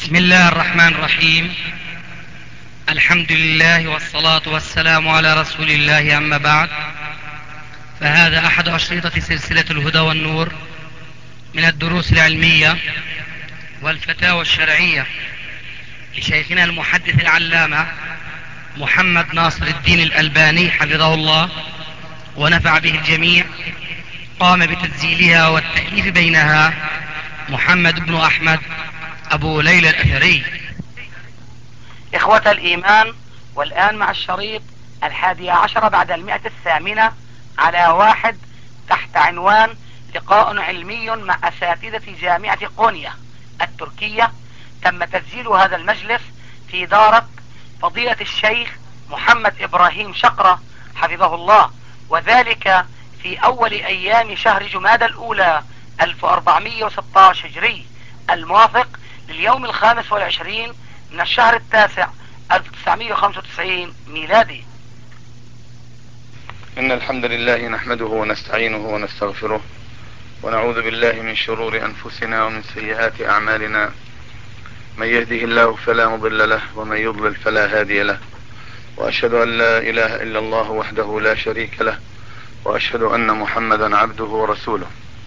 بسم الله الرحمن الرحيم. الحمد لله والصلاة والسلام على رسول الله، أما بعد، فهذا أحد أشرطة سلسلة الهدى والنور من الدروس العلمية والفتاوى الشرعية لشيخنا المحدث العلامة محمد ناصر الدين الألباني حفظه الله ونفع به الجميع. قام بتسجيلها والتأليف بينها محمد بن أحمد أبو ليلى الأثري. إخوة الإيمان، والآن مع الشريط 11 بعد 108 على 1 تحت عنوان لقاء علمي مع أساتذة جامعة قونيا التركية. تم تسجيل هذا المجلس في دارة فضيلة الشيخ محمد إبراهيم شقرة حفظه الله، وذلك في أول أيام شهر جمادى الأولى 1416 هجري، الموافق لليوم 25 من الشهر التاسع 1995 ميلادي. إن الحمد لله نحمده ونستعينه ونستغفره، ونعوذ بالله من شرور أنفسنا ومن سيئات أعمالنا. من يهده الله فلا مضل له، ومن يضلل فلا هادي له، وأشهد أن لا إله إلا الله وحده لا شريك له، وأشهد أن محمدا عبده ورسوله.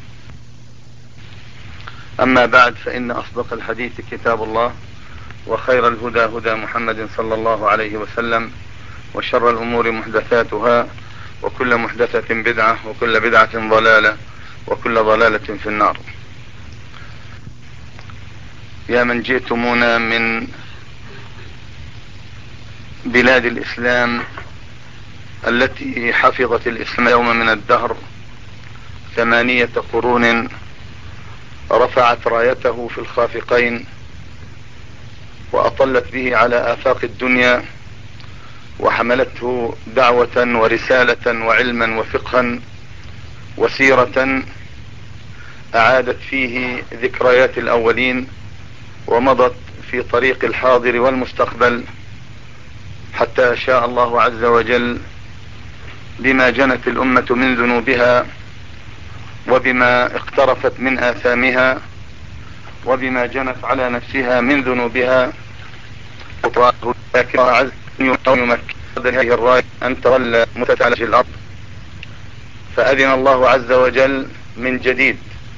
أما بعد، فإن أصدق الحديث كتاب الله، وخير الهدى هدى محمد صلى الله عليه وسلم، وشر الأمور محدثاتها، وكل محدثة بدعة، وكل بدعة ضلالة، وكل ضلالة في النار. يا من جئتمونا من بلاد الإسلام التي حفظت الإسلام يوم من الدهر 8 قرون، رفعت رايته في الخافقين وأطلت به على آفاق الدنيا، وحملته دعوة ورسالة وعلما وفقها وسيرة أعادت فيه ذكريات الأولين، ومضت في طريق الحاضر والمستقبل، حتى شاء الله عز وجل بما جنت الأمة من ذنوبها، وبما اقترفت من آثامها، وبما جنت على نفسها من ذنوبها، لكن الله عز وجل هذه الراية أن تظل متتعلق في الأرض. فأذن الله عز وجل من جديد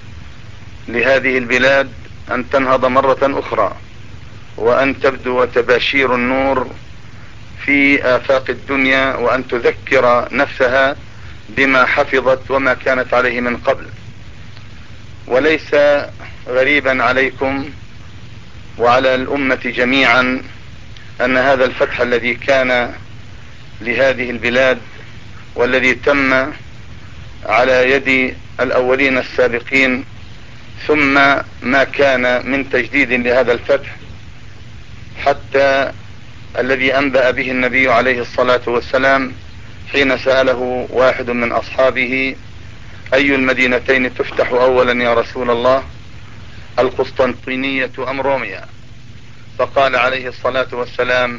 لهذه البلاد أن تنهض مرة أخرى، وأن تبدو تباشير النور في آفاق الدنيا، وأن تذكر نفسها بما حفظت وما كانت عليه من قبل. وليس غريبا عليكم وعلى الأمة جميعا أن هذا الفتح الذي كان لهذه البلاد، والذي تم على يد الأولين السابقين، ثم ما كان من تجديد لهذا الفتح، حتى الذي أنبأ به النبي عليه الصلاة والسلام حين سأله واحد من أصحابه: أي المدينتين تفتح أولا يا رسول الله، القسطنطينية أم روميا؟ فقال عليه الصلاة والسلام: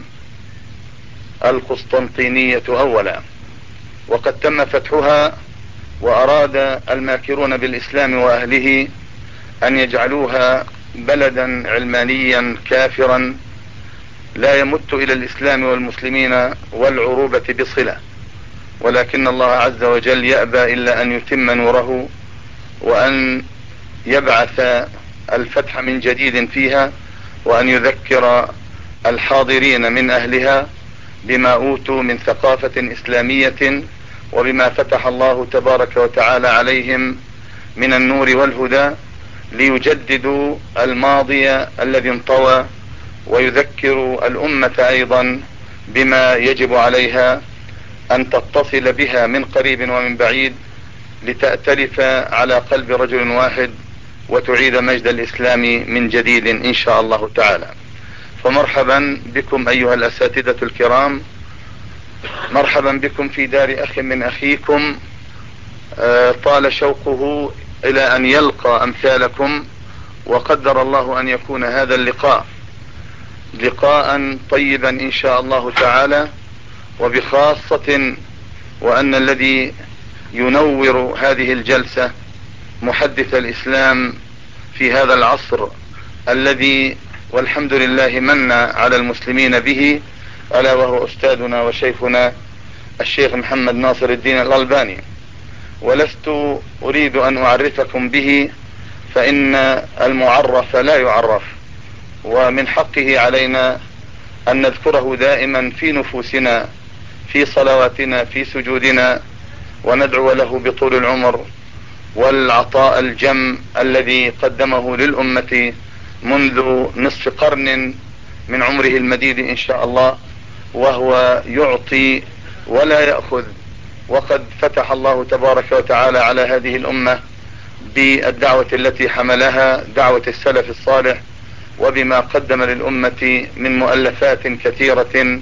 القسطنطينية أولا. وقد تم فتحها، وأراد الماكرون بالإسلام وأهله أن يجعلوها بلدا علمانيا كافرا لا يمت إلى الإسلام والمسلمين والعروبة بصلة، ولكن الله عز وجل يأبى إلا أن يتم نوره، وأن يبعث الفتح من جديد فيها، وأن يذكر الحاضرين من أهلها بما أوتوا من ثقافة إسلامية، وبما فتح الله تبارك وتعالى عليهم من النور والهدى، ليجددوا الماضي الذي انطوى، ويذكروا الأمة أيضا بما يجب عليها أن تتصل بها من قريب ومن بعيد، لتأتلف على قلب رجل واحد، وتعيد مجد الإسلام من جديد إن شاء الله تعالى. فمرحبا بكم أيها الأساتذة الكرام، مرحبا بكم في دار أخ من أخيكم طال شوقه إلى أن يلقى أمثالكم، وقدر الله أن يكون هذا اللقاء لقاء طيبا إن شاء الله تعالى، وبخاصة وأن الذي ينور هذه الجلسة محدث الإسلام في هذا العصر الذي والحمد لله من على المسلمين به، ألا وهو أستاذنا وشيخنا الشيخ محمد ناصر الدين الألباني. ولست أريد أن أعرفكم به، فإن المعرف لا يعرف، ومن حقه علينا أن نذكره دائما في نفوسنا، في صلواتنا، في سجودنا، وندعو له بطول العمر والعطاء الجم الذي قدمه للأمة منذ نصف قرن من عمره المديد إن شاء الله، وهو يعطي ولا يأخذ. وقد فتح الله تبارك وتعالى على هذه الأمة بالدعوة التي حملها، دعوة السلف الصالح، وبما قدم للأمة من مؤلفات كثيرة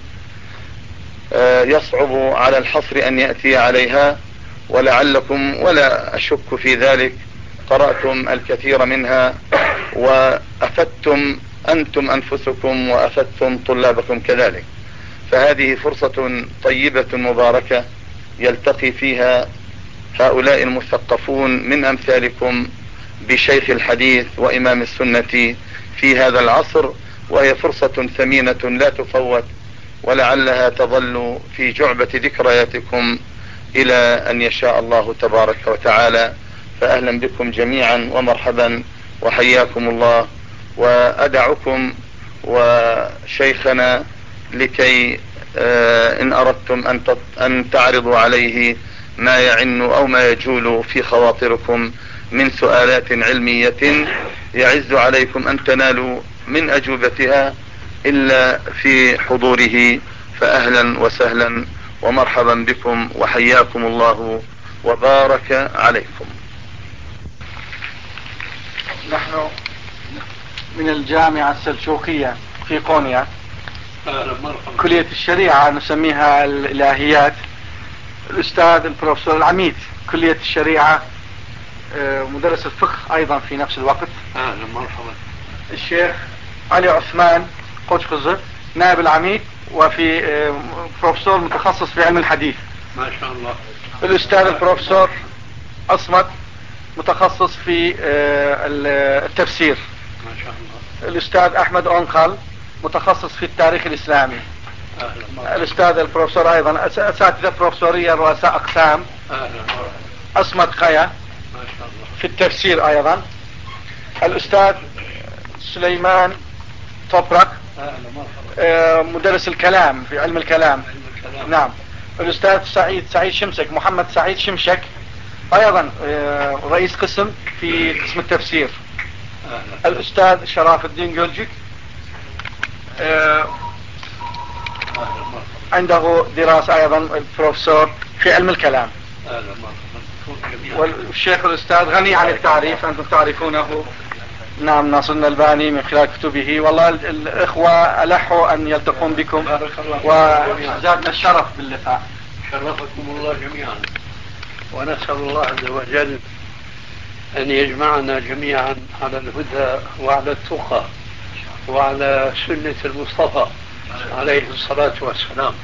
يصعب على الحصر أن يأتي عليها، ولعلكم ولا أشك في ذلك قرأتم الكثير منها وأفدتم أنتم أنفسكم وأفدتم طلابكم كذلك. فهذه فرصة طيبة مباركة يلتقي فيها هؤلاء المثقفون من أمثالكم بشيخ الحديث وإمام السنة في هذا العصر، وهي فرصة ثمينة لا تفوت، ولعلها تظل في جعبة ذكرياتكم إلى أن يشاء الله تبارك وتعالى. فأهلا بكم جميعا ومرحبا وحياكم الله. وأدعكم وشيخنا لكي إن أردتم أن تعرضوا عليه ما يعن أو ما يجول في خواطركم من سؤالات علمية يعز عليكم أن تنالوا من أجوبتها إلا في حضوره. فأهلا وسهلا ومرحبا بكم وحياكم الله وبارك عليكم. نحن من الجامعة السلجوقية في قونيا، كلية الشريعة نسميها الإلهيات. الأستاذ البروفيسور العميد كلية الشريعة، مدرس الفقه أيضا في نفس الوقت. مرحبا. الشيخ علي عثمان قدقزة نائب العميد، وفي بروفيسور متخصص في علم الحديث ما شاء الله. الأستاذ البروفيسور أصمت متخصص في التفسير ما شاء الله. الأستاذ أحمد أونقل متخصص في التاريخ الإسلامي. الأستاذ البروفيسور أيضا أساتذة بروفيسورية رؤساء أقسام. أصمت خيا ما شاء الله في التفسير أيضا. الأستاذ سليمان طبرق مدرس الكلام في علم الكلام. نعم. الأستاذ سعيد شمشك، محمد سعيد شمشك أيضا رئيس قسم في قسم التفسير. الأستاذ شراف الدين جولجيك عنده دراسة أيضا البروفيسور في علم الكلام. والشيخ الأستاذ غني عن التعريف، أنتم تعرفونه. نعم، ناصر الألباني من خلال كتبه. والله الإخوة ألحوا أن يلتقون بكم وزادنا الشرف باللقاء. شرفكم الله جميعا، ونسأل الله عز وجل أن يجمعنا جميعا على الهدى وعلى التقى وعلى سنة المصطفى عليه الصلاة والسلام.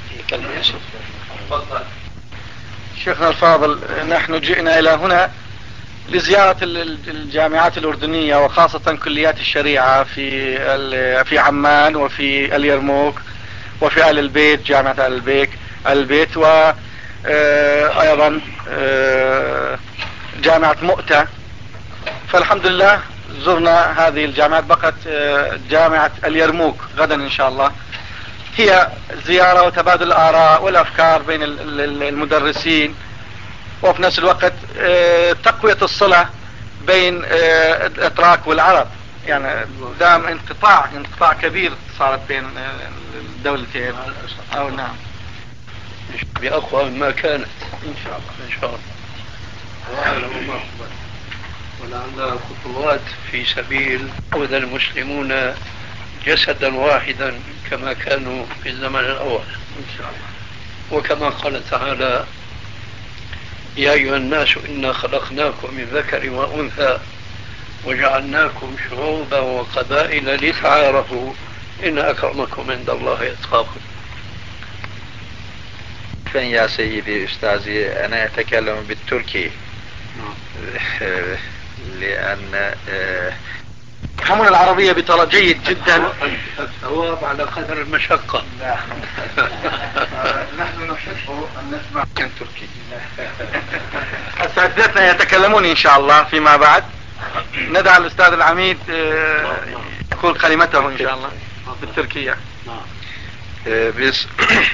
شيخنا الفاضل، نحن جئنا إلى هنا لزيارة الجامعات الأردنية، وخاصة كليات الشريعة في عمان وفي اليرموك وفي آل البيت، جامعة آل البيت، وأيضا جامعة مؤتة. فالحمد لله زرنا هذه الجامعات. بقت جامعة اليرموك غدا إن شاء الله. هي زيارة وتبادل الآراء والأفكار بين المدرسين، وفي نفس الوقت تقوية الصلة بين الأتراك والعرب. يعني دام انقطاع كبير صارت بين الدولتين. أو نعم، بأقوى مما كانت إن شاء الله. إن شاء الله. ولعلها خطوات في سبيل يعود المسلمون جسدا واحدا كما كانوا في الزمن الأول إن شاء الله. وكما قال تعالى: يا أيها الناس إنا خلقناكم من ذكر وأنثى وجعلناكم شعوبا وقبائل لتعارفوا إن أكرمكم عند الله أتقاكم. يا سيدي أستاذي، أنا أتكلم بالتركي لأن يفهمون العربية بطريقة جيد جدا. الثواب على قدر المشقة. نحن نحب أن نسمع عن تركي. أساتذتنا يتكلمون إن شاء الله فيما بعد. ندعى الأستاذ العميد يقول كلمته إن شاء الله بالتركية. Biz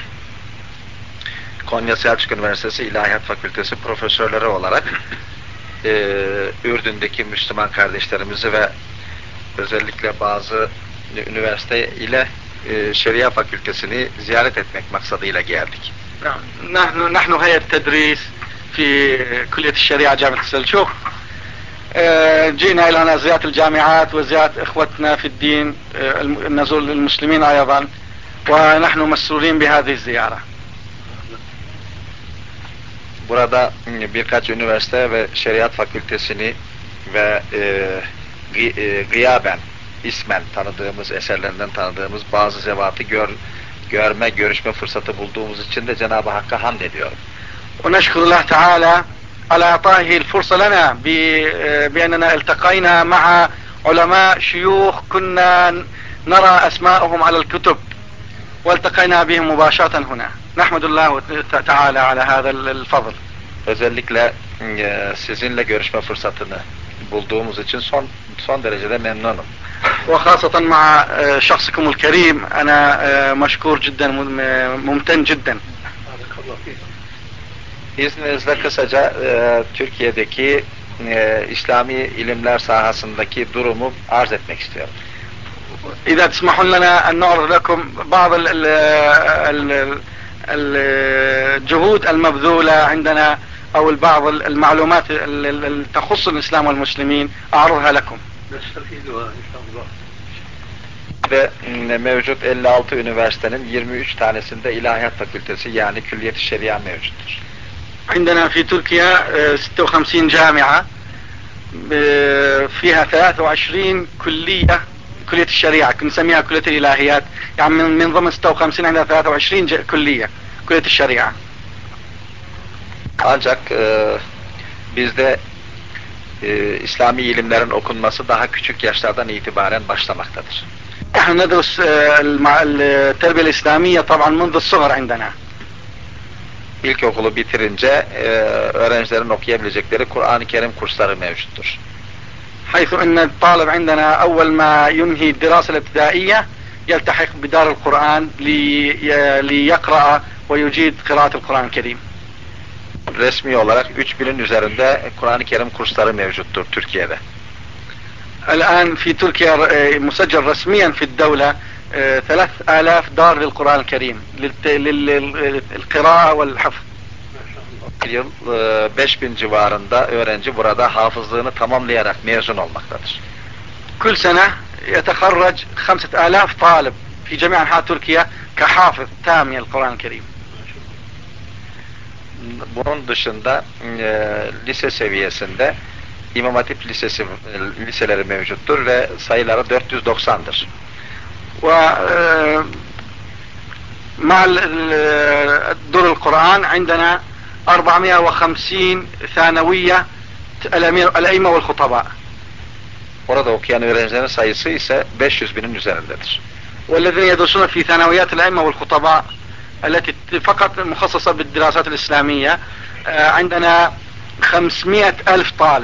Konya Selçuk Üniversitesi İlahiyat Fakültesi profesörleri olarak Ürdün'deki Müslüman kardeşlerimizi ve özellikle bazı üniversite ile Şeria Fakültesini ziyaret etmek maksadıyla geldik. نحن هيئة تدريس في كلية الشريعة جامعة السلجوق. جئنا إلى هنا زيارة الجامعات وزيارة إخوتنا في الدين نزور المسلمين أيضا ونحن مسرورين بهذه الزيارة. Burada birkaç üniversite ve Şeriat Fakültesini ve gıyaben, ismen tanıdığımız, eserlerinden tanıdığımız bazı zevatı görüşme fırsatı bulduğumuz için de Cenab-ı Hakk'a hamd ediyorum. ونشكر الله تعالى على إعطائه الفرصة لنا بأننا التقينا مع علماء شيوخ كنا نرى أسماءهم على الكتب والتقينا بهم مباشرة هنا. نحمد الله تعالى على هذا الفضل. Özellikle sizinle görüşme fırsatını bulduğumuz için son derecede memnunum. وخاصة مع شخصكم الكريم أنا مشكور جدا ممتن جدا. İzninizle kısaca Türkiye'deki İslami ilimler sahasındaki durumu arz etmek istiyorum. إذا تسمحون لنا أن نعرض لكم بعض الجهود المبذولة عندنا أو بعض المعلومات التي تخص الإسلام والمسلمين أعرضها لكم. نستفيدها إن شاء الله. Ve mevcut 56 üniversitenin 23 tanesinde İlahiyat Fakültesi yani Külliyet-i Şeria mevcuttur. عندنا في تركيا 56 جامعة فيها 23 كلية الشريعة نسميها كلية الإلهيات يعني من ضمن 56 عندنا 23 كلية كلية الشريعة. Ancak bizde İslami ilimlerin okunması daha küçük yaşlardan itibaren başlamaktadır. نحن ندرس التربية الإسلامية طبعا منذ الصغر عندنا. İlkokulu bitirince öğrencilerin okuyabilecekleri Kur'an-ı Kerim kursları mevcuttur. حيث أن الطالب عندنا أول ما ينهي الدراسة الابتدائية يلتحق بدار القرآن ليقرأ ويجيد قراءة القرآن الكريم. Resmi olarak 3000'in üzerinde Kur'an-ı Kerim kursları mevcuttur Türkiye'de. الآن في تركيا مسجل رسميا في الدولة 3000 دار للقرآن الكريم للقراءة والحفظ. Bir yıl 5000 civarında öğrenci burada hafızlığını tamamlayarak mezun olmaktadır. كل سنة يتخرج 5000 طالب في جميع أنحاء تركيا كحافظ تام للقرآن الكريم. Bunun dışında lise seviyesinde İmam Hatip liseleri mevcuttur ve sayıları 490'dır. ومع دور القرآن عندنا 450 ثانوية الأئمة والخطباء. Orada okuyan öğrencilerin sayısı ise 500.000'in üzerindedir. والذين يدرسون في ثانويات الأئمة والخطباء التي فقط مخصصة بالدراسات الإسلامية عندنا 500,000 طالب.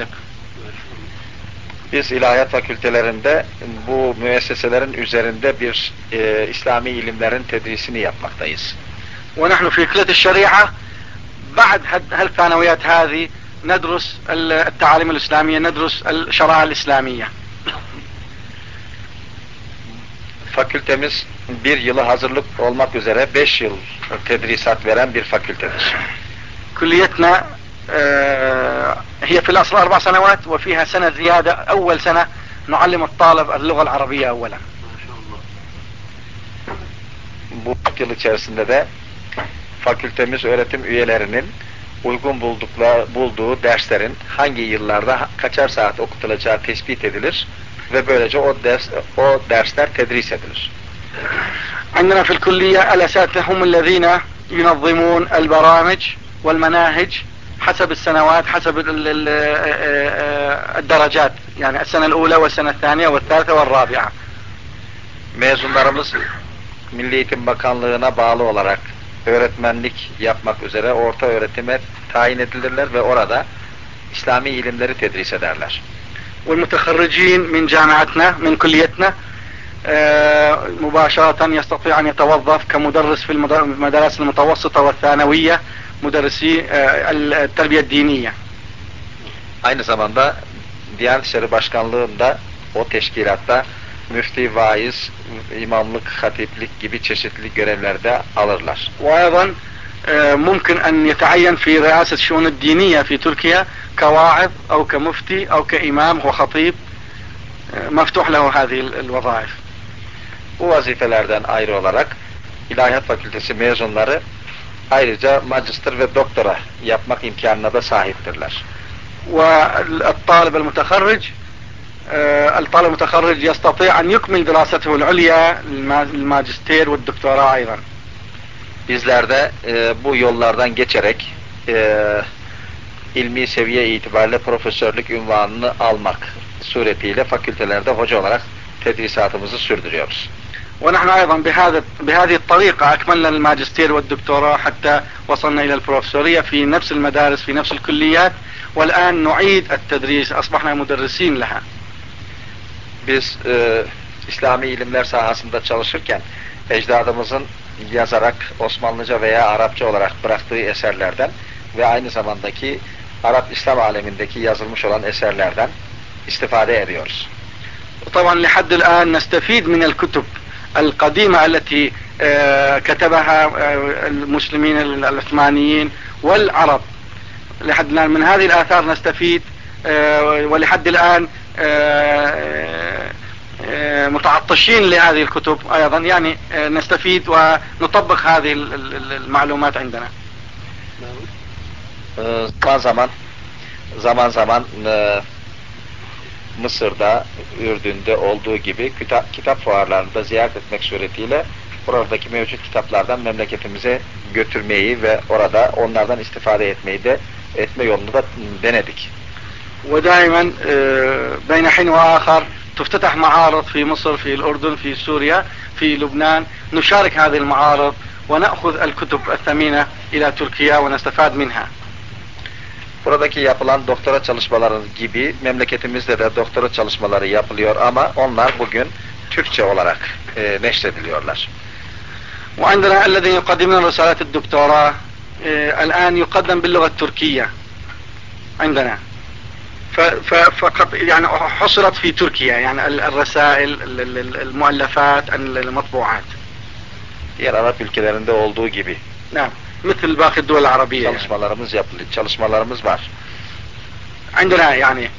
Biz ilahiyat fakültelerinde bu müesseselerin üzerinde bir İslami ilimlerin tedrisini yapmaktayız. ونحن في كلية الشريعة بعد هالثانويات هذه ندرس التعاليم الإسلامية ندرس الشرائع الإسلامية. Fakültemiz bir yılı hazırlık olmak üzere 5 yıl tedrisat veren bir fakültedir. كليتنا هي في الأصل 4 سنوات وفيها سنة زيادة أول سنة نعلم الطالب اللغة العربية أولا. Bu yıl içerisinde de fakültemiz öğretim üyelerinin uygun bulduğu derslerin hangi yıllarda kaçar saat okutulacağı tespit edilir ve böylece o dersler tedris edilir. عندنا في الكلية الأساتذة هم الذين ينظمون البرامج والمناهج حسب السنوات، حسب الدرجات، yani السنة الأولى والسنة الثانية والثالثة والرابعة. Mezunlarımız Milli Eğitim Bakanlığı'na bağlı olarak öğretmenlik yapmak üzere orta öğretime tayin edilirler ve orada İslami ilimleri tedris ederler. والمتخرجين من جامعتنا من كليتنا مباشرة يستطيع أن يتوظف كمدرس في المدارس المتوسطة والثانوية مدرسي التربية الدينية. Aynı zamanda Diyanet İşleri Başkanlığı'nda o teşkilatta müfti, vaiz, imamlık, hatiplik gibi çeşitli görevlerde alırlar. وأيضا ممكن أن يتعين في رئاسة الشؤون الدينية في تركيا كواعظ أو كمفتي أو كإمام وخطيب مفتوح له هذه الوظائف. Bu vazifelerden ayrı olarak İlahiyat Fakültesi mezunları ayrıca magister ve doktora yapmak imkanına da sahiptirler. والطالب المتخرج يستطيع أن يكمل دراسته العليا الماجستير والدكتوراه أيضا. Bizler de bu yollardan geçerek ilmi seviye itibariyle profesörlük unvanını almak suretiyle fakültelerde hoca olarak tedrisatımızı sürdürüyoruz. ونحن أيضا بهذه الطريقة أكملنا الماجستير والدكتوراه حتى وصلنا إلى البروفيسورية في نفس المدارس في نفس الكليات والآن نعيد التدريس أصبحنا مدرسين لها. Biz İslami ilimler sahasında çalışırken ecdadımızın yazarak Osmanlıca veya Arapça olarak bıraktığı eserlerden ve aynı zamandaki Arap İslam alemindeki yazılmış olan eserlerden istifade ediyoruz. طبعا لحد الآن نستفيد من الكتب القديمة التي كتبها المسلمين العثمانيين والعرب. لحد الآن من هذه الآثار نستفيد ولحد الآن متعطشين لهذه الكتب أيضا يعني نستفيد ونطبق هذه المعلومات عندنا. Zaman zaman Mısır'da, Ürdün'de olduğu gibi kitap fuarlarında ziyaret etmek suretiyle oradaki mevcut kitaplardan memleketimize götürmeyi ve orada onlardan istifade etme yolunu da denedik. ودائما بين حين وآخر تفتتح معارض في مصر في الأردن في سوريا في لبنان نشارك هذه المعارض ونأخذ الكتب الثمينة إلى تركيا ونستفاد منها. Buradaki yapılan doktora çalışmaları gibi memleketimizde de doktora çalışmaları yapılıyor ama onlar bugün Türkçe olarak neşrediliyorlar. وعندنا الذين يقدمون رسالة الدكتوراه الآن يقدم باللغة التركية عندنا. فقط يعني حصلت في تركيا يعني الرسائل المؤلفات المطبوعات. Diğer Arap ülkelerinde olduğu gibi. نعم مثل باقي الدول العربية. Çalışmalarımız yapılıyor. Çalışmalarımız var. عندنا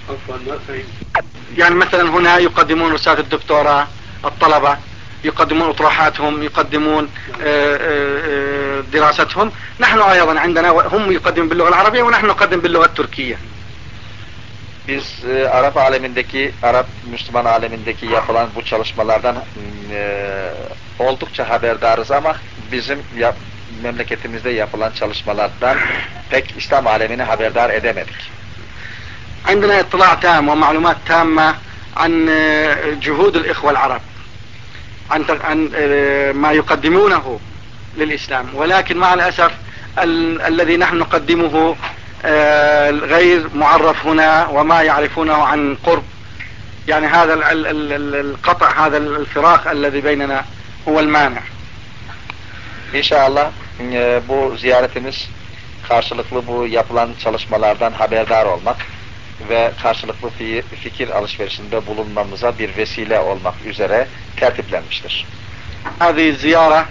يعني مثلا هنا يقدمون رسالة الدكتوراه الطلبة يقدمون أطروحاتهم يقدمون دراستهم. نحن أيضا عندنا هم يقدمون باللغة العربية ونحن نقدم باللغة التركية. Biz Arap Müslüman alemindeki yapılan bu çalışmalardan oldukça haberdarız ama bizim memleketimizde yapılan çalışmalardan pek İslam alemini haberdar edemedik. عندنا اطلاع تام ومعلومات تامة عن جهود الإخوة العرب عن ما يقدمونه للإسلام ولكن مع الأسف الذي نحن نقدمه غير معرف هنا وما يعرفونه عن قرب. يعني هذا القطع هذا الفراق الذي بيننا هو المانع. İnşallah bu ziyaretimiz karşılıklı bu yapılan çalışmalardan haberdar olmak ve karşılıklı fikir alışverişinde bulunmamıza bir vesile olmak üzere tertiplenmiştir. هذه الزيارة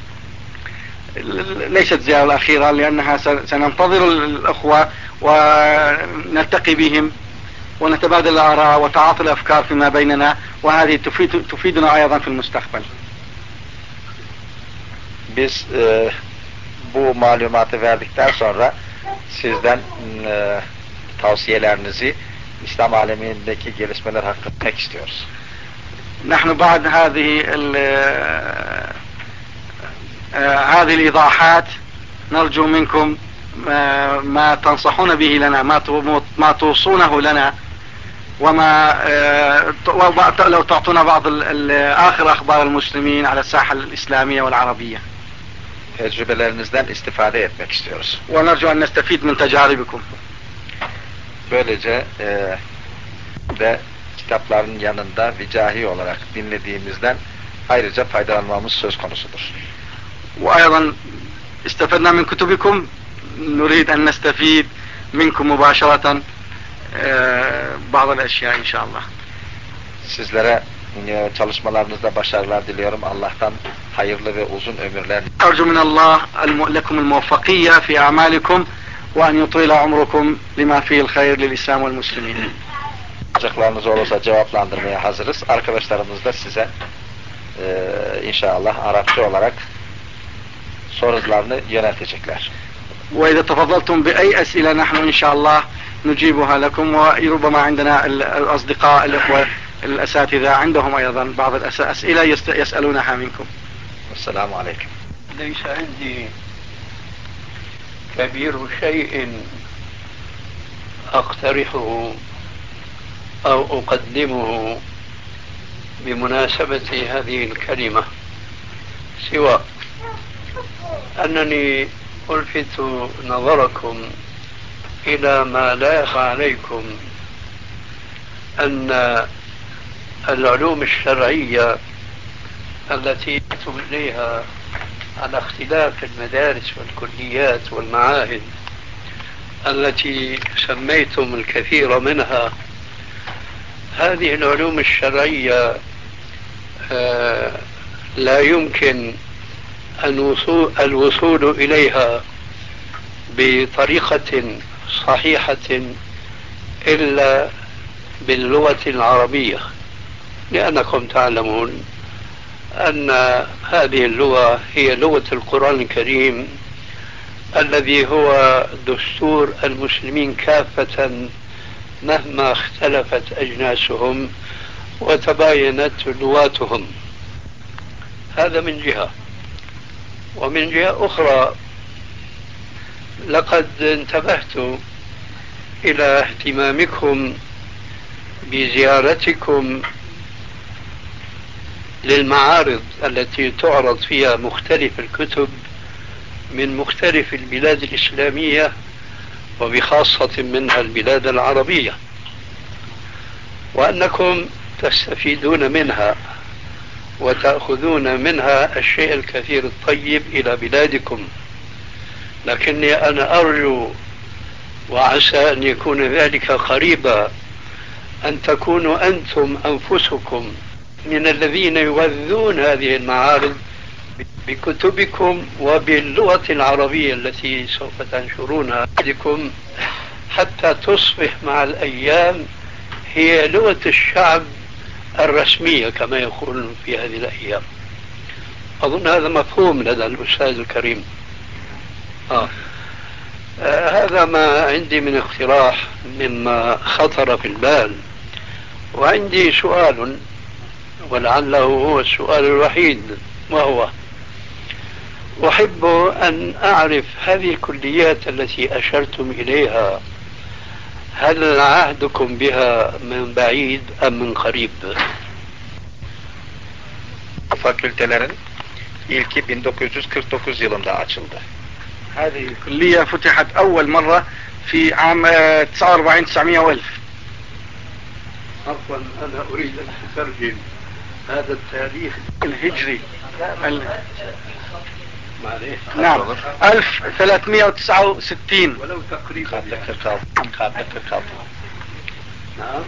ليست زيارة الأخيرة لأنها سننتظر الأخوة ونلتقي بهم ونتبادل الآراء وتعاطي الأفكار فيما بيننا وهذه تفيدنا أيضا في المستقبل. Biz bu malumatı verdikten sonra sizden tavsiyelerinizi İslam alemindeki gelişmeler hakkında istiyoruz. نحن بعد هذه الإيضاحات نرجو منكم ما تنصحون به لنا، ما توصونه لنا، وما لو تعطونا بعض آخر أخبار المسلمين على الساحة الإسلامية والعربية. Tecrübelerinizden istifade etmek istiyoruz. ونرجو أن نستفيد من تجاربكم. Böylece de kitapların yanında vicahi olarak dinlediğimizden ayrıca faydalanmamız söz konusudur. وأيضا استفدنا من كتبكم، نريد أن نستفيد منكم مباشرة بعض الأشياء إن شاء الله. Sizlere çalışmalarınızda başarılar diliyorum. Allah'tan hayırlı ve uzun ömürler. أرجو من الله لكم الموفقية في أعمالكم وأن يطيل عمركم لما فيه الخير للإسلام والمسلمين. Çocuklarınız olursa cevaplandırmaya hazırız. Arkadaşlarımız da size inşallah Arapça olarak sorularını yöneltecekler. وإذا تفضلتم بأي أسئلة نحن إن شاء الله نجيبها لكم، وربما عندنا الأصدقاء الأخوة الأساتذة عندهم أيضا بعض الأسئلة يسألونها منكم. السلام عليكم. ليس عندي كبير شيء أقترحه أو أقدمه بمناسبة هذه الكلمة، سوى أنني ألفت نظركم إلى ما لا يخفى عليكم أن العلوم الشرعية التي يأتوا إليها على اختلاف المدارس والكليات والمعاهد التي سميتم الكثير منها، هذه العلوم الشرعية لا يمكن الوصول إليها بطريقة صحيحة إلا باللغة العربية، لأنكم تعلمون أن هذه اللغة هي لغة القرآن الكريم الذي هو دستور المسلمين كافة مهما اختلفت أجناسهم وتباينت لغاتهم. هذا من جهة. ومن جهة أخرى لقد انتبهت إلى اهتمامكم بزيارتكم للمعارض التي تعرض فيها مختلف الكتب من مختلف البلاد الإسلامية وبخاصة منها البلاد العربية، وأنكم تستفيدون منها وتأخذون منها الشيء الكثير الطيب إلى بلادكم. لكني أنا أرجو وعسى أن يكون ذلك قريبا أن تكونوا أنتم أنفسكم من الذين يغذون هذه المعارض بكتبكم وباللغة العربية التي سوف تنشرونها عندكم، حتى تصبح مع الأيام هي لغة الشعب الرسمية كما يقولون في هذه الأيام. أظن هذا مفهوم لدى الأستاذ الكريم. هذا ما عندي من اقتراح مما خطر في البال. وعندي سؤال ولعله هو السؤال الوحيد، وهو أحب أن أعرف هذه الكليات التي أشرتم إليها هل عهدكم بها من بعيد أم من قريب؟ Fakültelerin ilki 1949 yılında açıldı. هذه الكلية فتحت أول مرة في عام 49 900 وألف. عفوا أنا أريد أن أترجم هذا التاريخ الهجري. نعم 1369 ولو تقريبا. نعم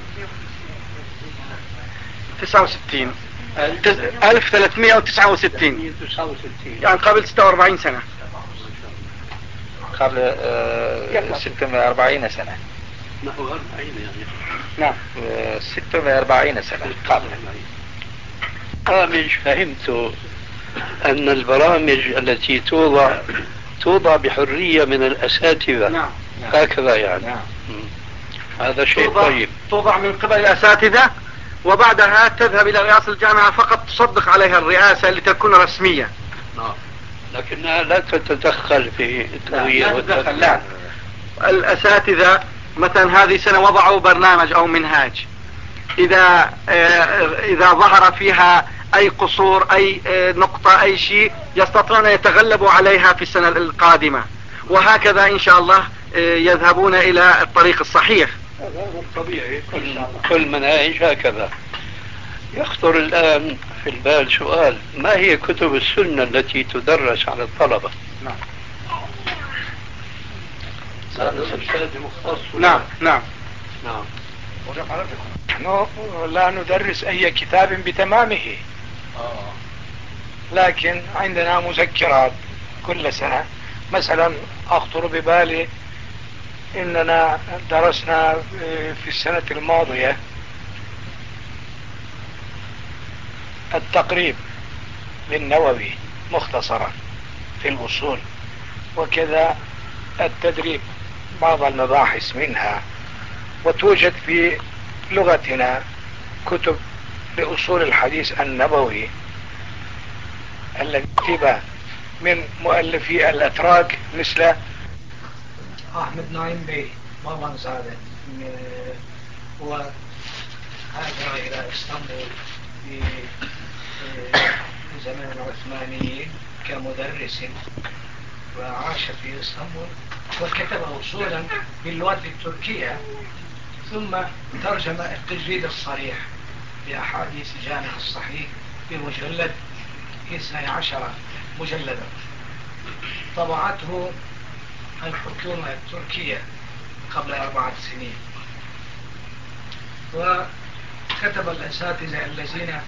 69 1369 يعني قبل 46 سنة. قبل 46 سنة. نحو 40 يعني. نعم 46 سنة قبل. برامج فهمت أن البرامج التي توضع بحرية من الأساتذة. نعم. هكذا يعني. نعم. هذا شيء طيب. توضع من قبل الأساتذة وبعدها تذهب إلى رئاسة الجامعة فقط تصدق عليها الرئاسة لتكون رسمية. نعم. لكنها لا تتدخل في التغيير والتدخل. لا، الأساتذة مثلا هذه السنة وضعوا برنامج أو منهاج، إذا ظهر فيها أي قصور، أي نقطة، أي شيء، يستطيعون أن يتغلبوا عليها في السنة القادمة، وهكذا إن شاء الله يذهبون إلى الطريق الصحيح. هذا طبيعي، كل مناهج هكذا. يخطر الآن في البال سؤال: ما هي كتب السنة التي تدرس على الطلبة؟ نعم. نعم نعم. نحن لا ندرس أي كتاب بتمامه، لكن عندنا مذكرات كل سنة. مثلا أخطر ببالي إننا درسنا في السنة الماضية التقريب للنووي مختصرا في الأصول، وكذا التدريب بعض المباحث منها. وتوجد في لغتنا كتب لأصول الحديث النبوي التي كتب من مؤلفي الأتراك مثل أحمد نعيم بي مرة سعادة، هو هاجر إلى إسطنبول في زمان العثمانيين كمدرس، وعاش في إسطنبول وكتب أصولا باللغة التركية، ثم ترجم التجريد الصريح لأحاديث جامع الصحيح بمجلد 12 مجلدا، طبعته الحكومة التركية قبل 4 سنين. وكتب الأساتذة الذين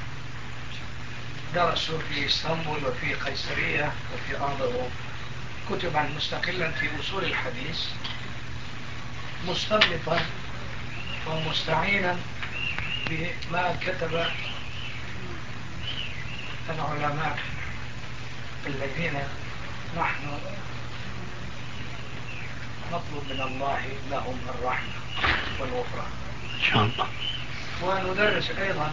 درسوا في اسطنبول وفي قيصرية وفي أرضهم كتبا مستقلا في أصول الحديث، مستنبطا ومستعينا بما كتب العلماء الذين نحن نطلب من الله لهم الرحمة والغفران إن شاء الله. وندرس أيضا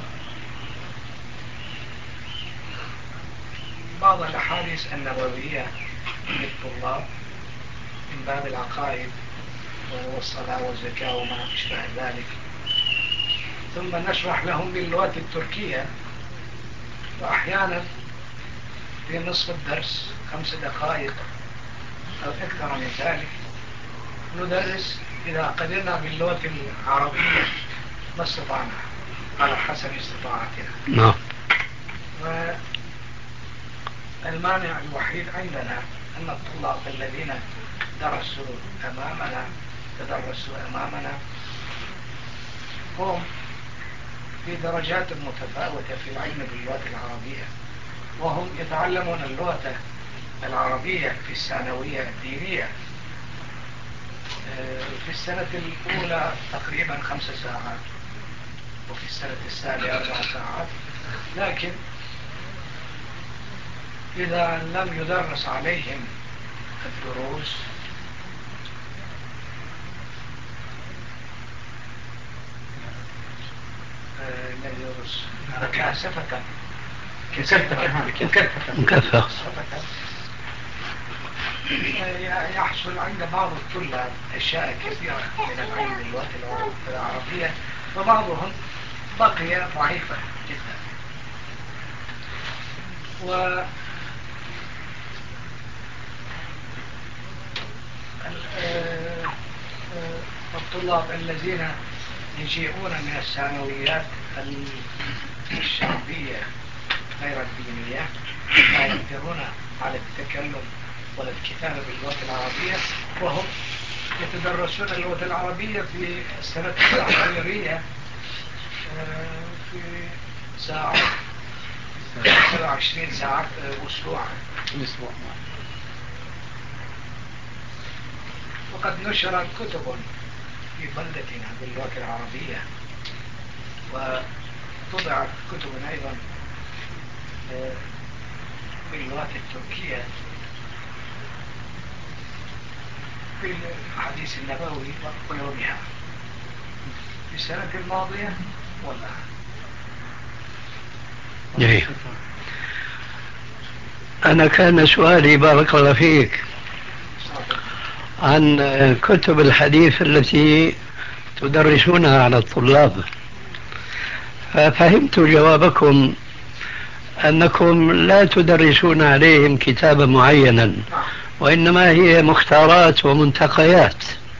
بعض الأحاديث النبوية للطلاب من باب العقائد والصلاة والزكاة وما أشبه ذلك، ثم نشرح لهم باللغة التركية، وأحيانا في نصف الدرس 5 دقائق أو أكثر من ذلك ندرس إذا قدرنا باللغة العربية ما استطعنا على حسب استطاعتنا. نعم. والمانع الوحيد عندنا أن الطلاب الذين تدرسوا أمامنا هم في درجات متفاوتة في العلم باللغة العربية، وهم يتعلمون اللغة العربية في الثانوية الدينية في السنة الأولى تقريبا 5 ساعات، وفي السنة الثانية 4 ساعات. لكن إذا لم يدرس عليهم الدروس مكثفة يحصل عند بعض الطلاب أشياء كثيرة من العلم باللغة العربية، وبعضهم بقي ضعيفا جدا. الطلاب الذين يجيئون من الثانويات الشعبية غير الدينية لا يقدرون على التكلم ولا الكتابة باللغة العربية، وهم يتدرسون اللغة العربية في السنة التحضيرية في ساعة 20 ساعة أسبوعا. وقد نشرت كتب في بلدتنا باللغة العربية، وطبعت كتب أيضا باللغة التركية في الحديث النبوي وغيرها في السنة الماضية والآن. أنا كان سؤالي بارك الله فيك عن كتب الحديث التي تدرسونها على الطلاب، ففهمت جوابكم أنكم لا تدرسون عليهم كتابا معينا، وإنما هي مختارات ومنتقيات.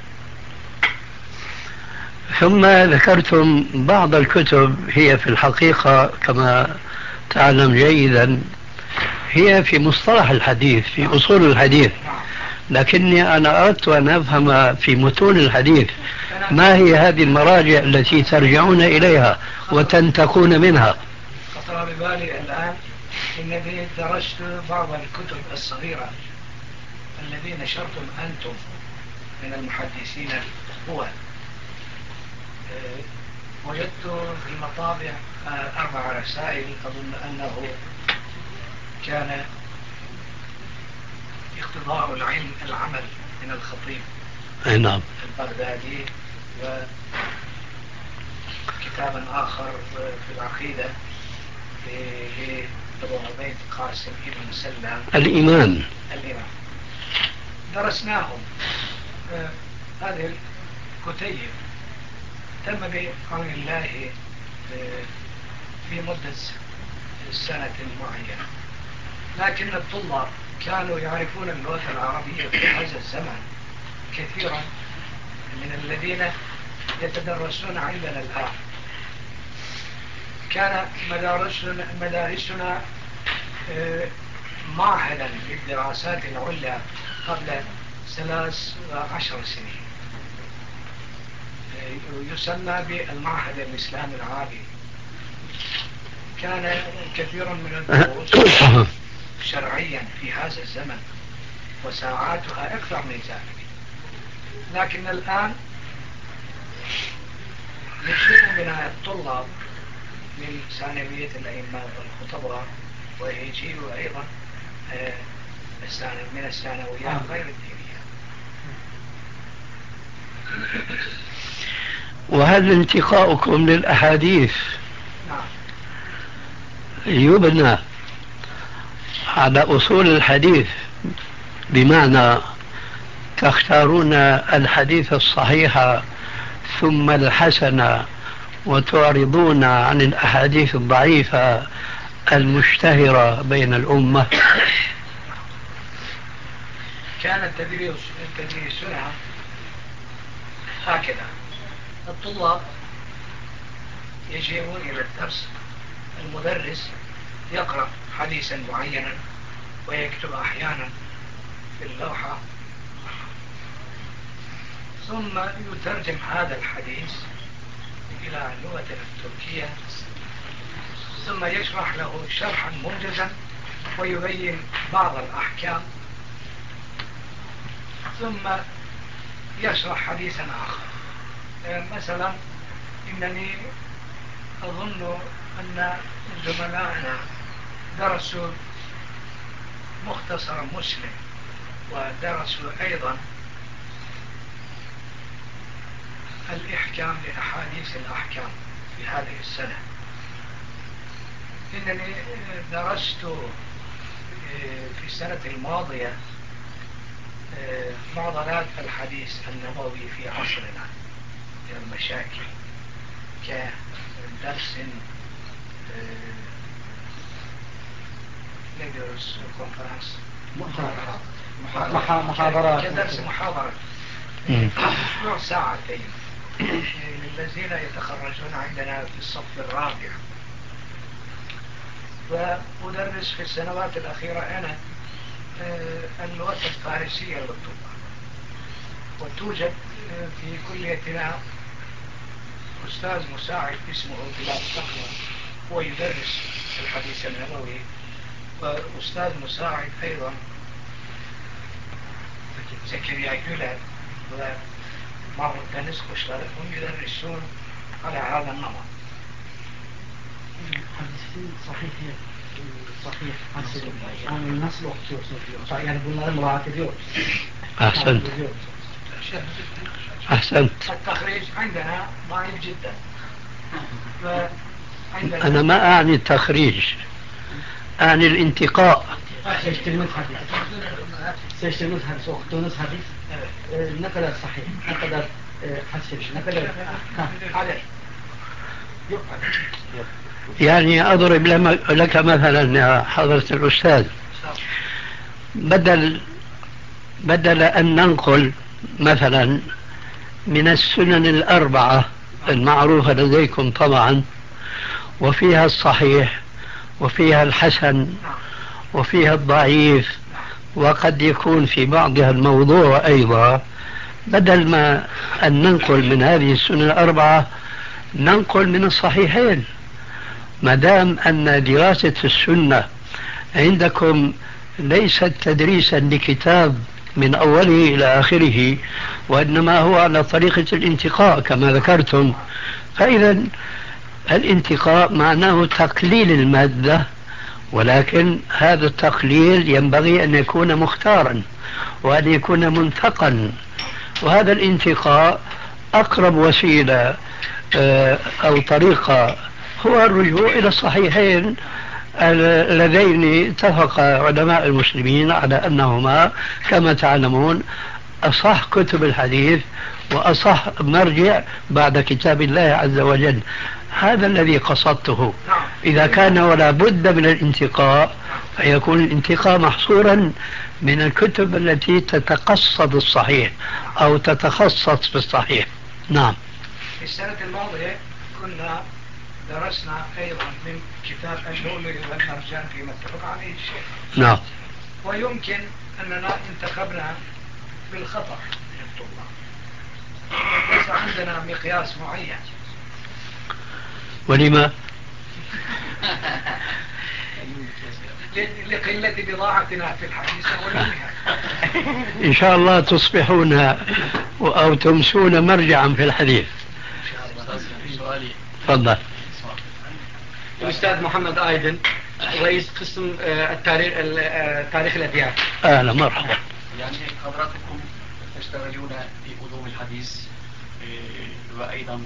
ثم ذكرتم بعض الكتب هي في الحقيقة كما تعلم جيدا هي في مصطلح الحديث، في أصول الحديث، لكني أنا أردت أن أفهم في متون الحديث ما هي هذه المراجع التي ترجعون إليها وتنتقون منها. خطر ببالي الآن إنني درست بعض الكتب الصغيرة الذي نشرتم أنتم من المحدثين هو وجدت في المطابع 4 رسائل أظن أنه كان اقتضاء العلم العمل من الخطيب نعم البغدادي، وكتابا آخر في العقيدة لأبو عبيد قاسم بن سلام الإمام. درسناهم. هذه الكتيب تم بعون الله في مدة سنة معينة، لكن الطلاب كانوا يعرفون اللغة العربية في هذا الزمن كثيرا من الذين يتدرسون عندنا الآن. كان مدارسنا معهدا للدراسات العليا قبل 13 سنين، يسمى بالمعهد الإسلامي العالي. كان كثير من الدروس شرعيا في هذا الزمن وساعاتها أكثر من ذلك، لكن الآن نشوف من الطلاب من ثانوية الأئمة والخطباء ويجيوا أيضا من الثانويات غير الدينية. وهل انتقاؤكم للأحاديث يبنى على أصول الحديث، بمعنى تختارون الحديث الصحيح ثم الحسن وتعرضون عن الأحاديث الضعيفة المشتهرة بين الأمة؟ كان تدريسنا هكذا: الطلاب يجيئون إلى الدرس، المدرس يقرأ حديثا معينا ويكتب أحيانا في اللوحة، ثم يترجم هذا الحديث إلى اللغة التركية، ثم يشرح له شرحا موجزا ويبين بعض الأحكام، ثم يشرح حديثا آخر. مثلا إنني أظن أن زملائنا درسوا مختصر مسلم ودرسوا أيضا الإحكام لأحاديث الأحكام في هذه السنة. إنني درست في السنة الماضية معضلات الحديث النبوي في عصرنا من المشاكل كدرس ندرس كونفرنس محاضرات كدرس محاضرة أسبوع ساعتين للذين يتخرجون عندنا في الصف الرابع. وأدرس في السنوات الأخيرة أنا اللغة الفارسية للطلاب، وتوجد في كليتنا أستاذ مساعد اسمه بلال تقوى، هو يدرس الحديث النبوي، وأستاذ مساعد أيضا زكريا جلال ومعه دانيس خشلر، هم يدرسون على هذا النمط. أحسنت. التخريج عندنا ضعيف جدا. أنا ما أعني التخريج، أعني الانتقاء. Seçtiğimiz hadis, okuduğunuz hadis ne kadar sahih, ne kadar hasen, ne kadar... يعني أضرب لك مثلا يا حضرة الأستاذ، بدل أن ننقل مثلا من السنن الأربعة المعروفة لديكم طبعا، وفيها الصحيح وفيها الحسن وفيها الضعيف وقد يكون في بعضها الموضوع أيضا، بدل ما أن ننقل من هذه السنن الأربعة ننقل من الصحيحين. ما دام أن دراسة السنة عندكم ليست تدريسا لكتاب من أوله إلى آخره، وإنما هو على طريقة الانتقاء كما ذكرتم، فإذا الانتقاء معناه تقليل المادة، ولكن هذا التقليل ينبغي أن يكون مختارا وأن يكون منتقا، وهذا الانتقاء أقرب وسيلة أو طريقة هو الرجوع إلى الصحيحين اللذين اتفق علماء المسلمين على أنهما كما تعلمون أصح كتب الحديث وأصح مرجع بعد كتاب الله عز وجل. هذا الذي قصدته. إذا كان ولا بد من الانتقاء فيكون الانتقاء محصورا من الكتب التي تتقصد الصحيح أو تتخصص في الصحيح. نعم. في السنة الماضية كنا درسنا أيضا من كتاب اللؤلؤ والمرجان فيما اتفق عليه الشيخ. نعم. ويمكن أننا انتخبنا بالخطأ من الطلاب، ليس عندنا مقياس معين. ولما؟ لقلة بضاعتنا في الحديث ولمها. إن شاء الله تصبحون أو تمسون مرجعا في الحديث. سؤالي. تفضل. الأستاذ محمد آيدن، رئيس قسم تاريخ الأديان. أهلا مرحبا. يعني حضراتكم تشتغلون في علوم الحديث وأيضا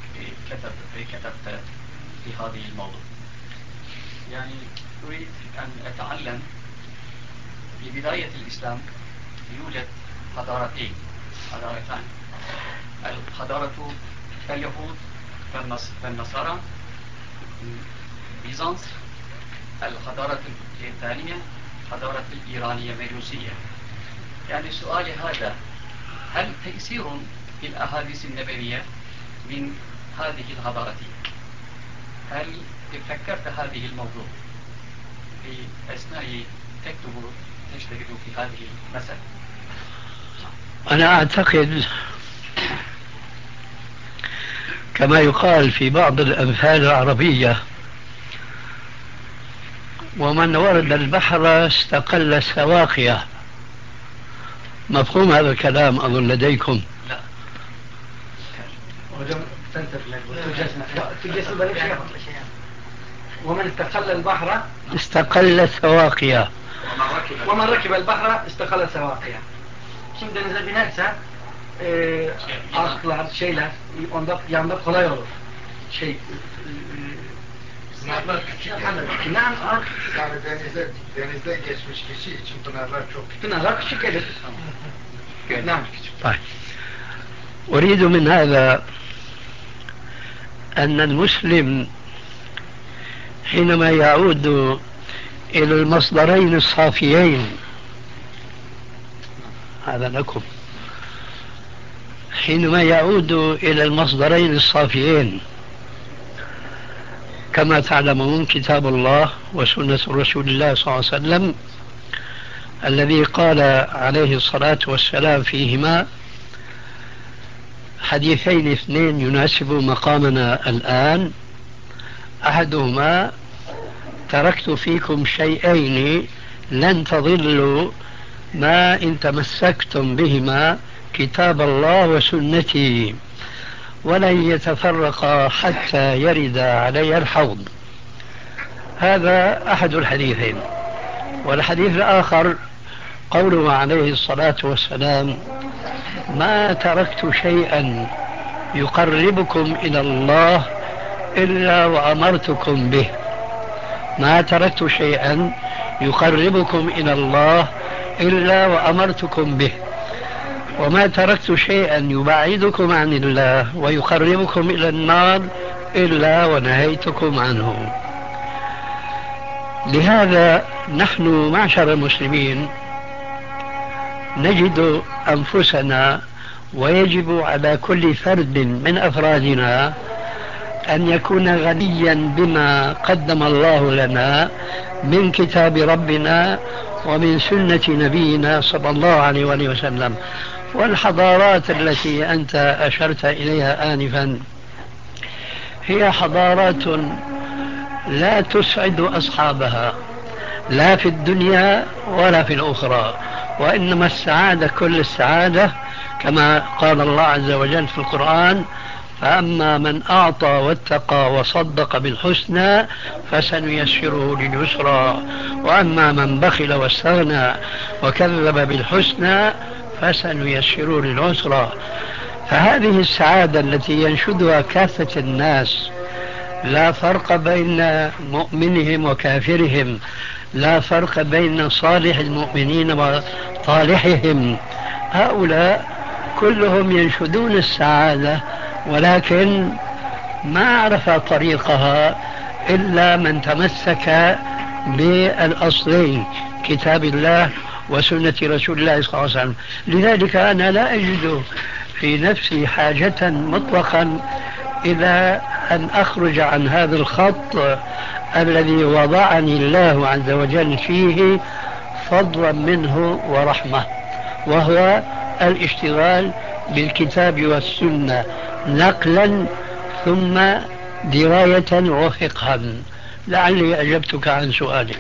كتبت في هذه الموضوع. يعني أريد أن أتعلم في بداية الإسلام يوجد حضارتان، الحضارة اليهود والنصارى بيزنطة، الحضارة الثانية حضارة الإيرانية مجوسية. يعني سؤالي هذا، هل تأثير في الأحاديث النبوية من هذه الحضارتين؟ هل فكرت هذه الموضوع في أثناء تشتغل في هذه المسألة؟ أنا أعتقد كما يقال في بعض الأمثال العربية: ومن ورد البحر استقل السواقية. مفهوم هذا الكلام أظن لديكم؟ لا. ومن استقل البحر استقل السواقية. ومن ركب البحر استقل السواقية. Şimdi denize binerse atlar, şeyler yanında kolay olur. Pınarlar küçük. Yani denizden geçmiş kişi için pınarlar çok küçük. Pınarlar küçük gelir. نعم. طيب. أريد من هذا أن المسلم حينما يعود إلى المصدرين الصافيين، هذا لكم، حينما يعود إلى المصدرين الصافيين كما تعلمون كتاب الله وسنة رسول الله صلى الله عليه وسلم الذي قال عليه الصلاة والسلام فيهما حديثين اثنين يناسب مقامنا الآن. أحدهما: تركت فيكم شيئين لن تضلوا ما إن تمسكتم بهما، كتاب الله وسنتي، ولن يتفرقا حتى يرد علي الحوض. هذا أحد الحديثين. والحديث الآخر قوله عليه الصلاة والسلام: ما تركت شيئا يقربكم إلى الله إلا وأمرتكم به. ما تركت شيئا يقربكم إلى الله إلا وأمرتكم به، وما تركت شيئا يبعدكم عن الله ويقربكم إلى النار إلا ونهيتكم عنه. لهذا نحن معشر المسلمين نجد أنفسنا، ويجب على كل فرد من أفرادنا أن يكون غنيا بما قدم الله لنا من كتاب ربنا ومن سنة نبينا صلى الله عليه وآله وسلم. والحضارات التي أنت أشرت إليها آنفا هي حضارات لا تسعد أصحابها لا في الدنيا ولا في الأخرى، وإنما السعادة كل السعادة كما قال الله عز وجل في القرآن: فأما من أعطى واتقى وصدق بالحسنى فسنيسره لليسرى، وأما من بخل واستغنى وكذب بالحسنى فسنيسره للعسرى. فهذه السعادة التي ينشدها كافة الناس، لا فرق بين مؤمنهم وكافرهم، لا فرق بين صالح المؤمنين وطالحهم، هؤلاء كلهم ينشدون السعادة، ولكن ما عرف طريقها إلا من تمسك بالأصلين كتاب الله وسنة رسول الله صلى الله عليه وسلم. لذلك أنا لا أجد في نفسي حاجة مطلقا إلى أن أخرج عن هذا الخط الذي وضعني الله عز وجل فيه فضلا منه ورحمة، وهو الاشتغال بالكتاب والسنة نقلا ثم دراية وفقها. لعلي أجبتك عن سؤالك.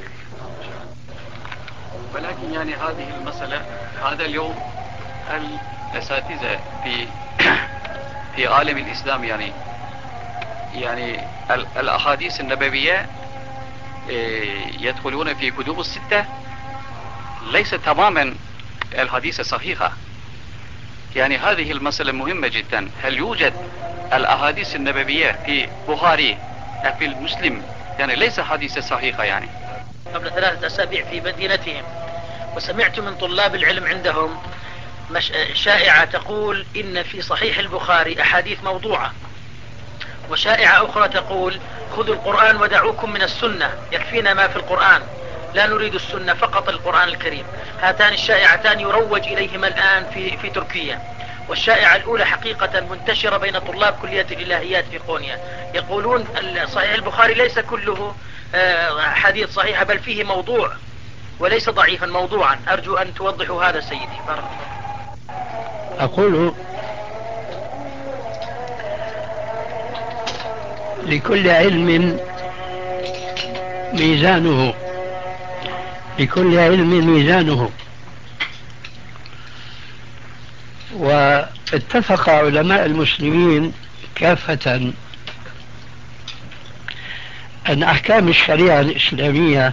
ولكن يعني هذه المسألة، هذا اليوم الأساتذة في عالم الإسلام يعني الأحاديث النبوية يدخلون في كتب الستة ليس تماما الحديث الصحيحة. يعني هذه المسألة مهمة جدا. هل يوجد الأحاديث النبوية في بخاري في المسلم؟ يعني ليس حديث صحيحة. يعني قبل 3 أسابيع في مدينتهم، وسمعت من طلاب العلم عندهم شائعة تقول إن في صحيح البخاري أحاديث موضوعة، وشائعة أخرى تقول خذوا القرآن ودعوكم من السنة، يكفينا ما في القرآن، لا نريد السنة فقط القرآن الكريم. هاتان الشائعتان يروج إليهما الآن في تركيا. والشائعة الأولى حقيقة منتشرة بين طلاب كلية الإلهيات في قونيا، يقولون صحيح البخاري ليس كله حديث صحيحة، بل فيه موضوع وليس ضعيفا، موضوعا. أرجو أن توضحوا هذا سيدي. بارك الله. أقول لكل علم ميزانه، لكل علم ميزانه. واتفق علماء المسلمين كافة أن أحكام الشريعة الإسلامية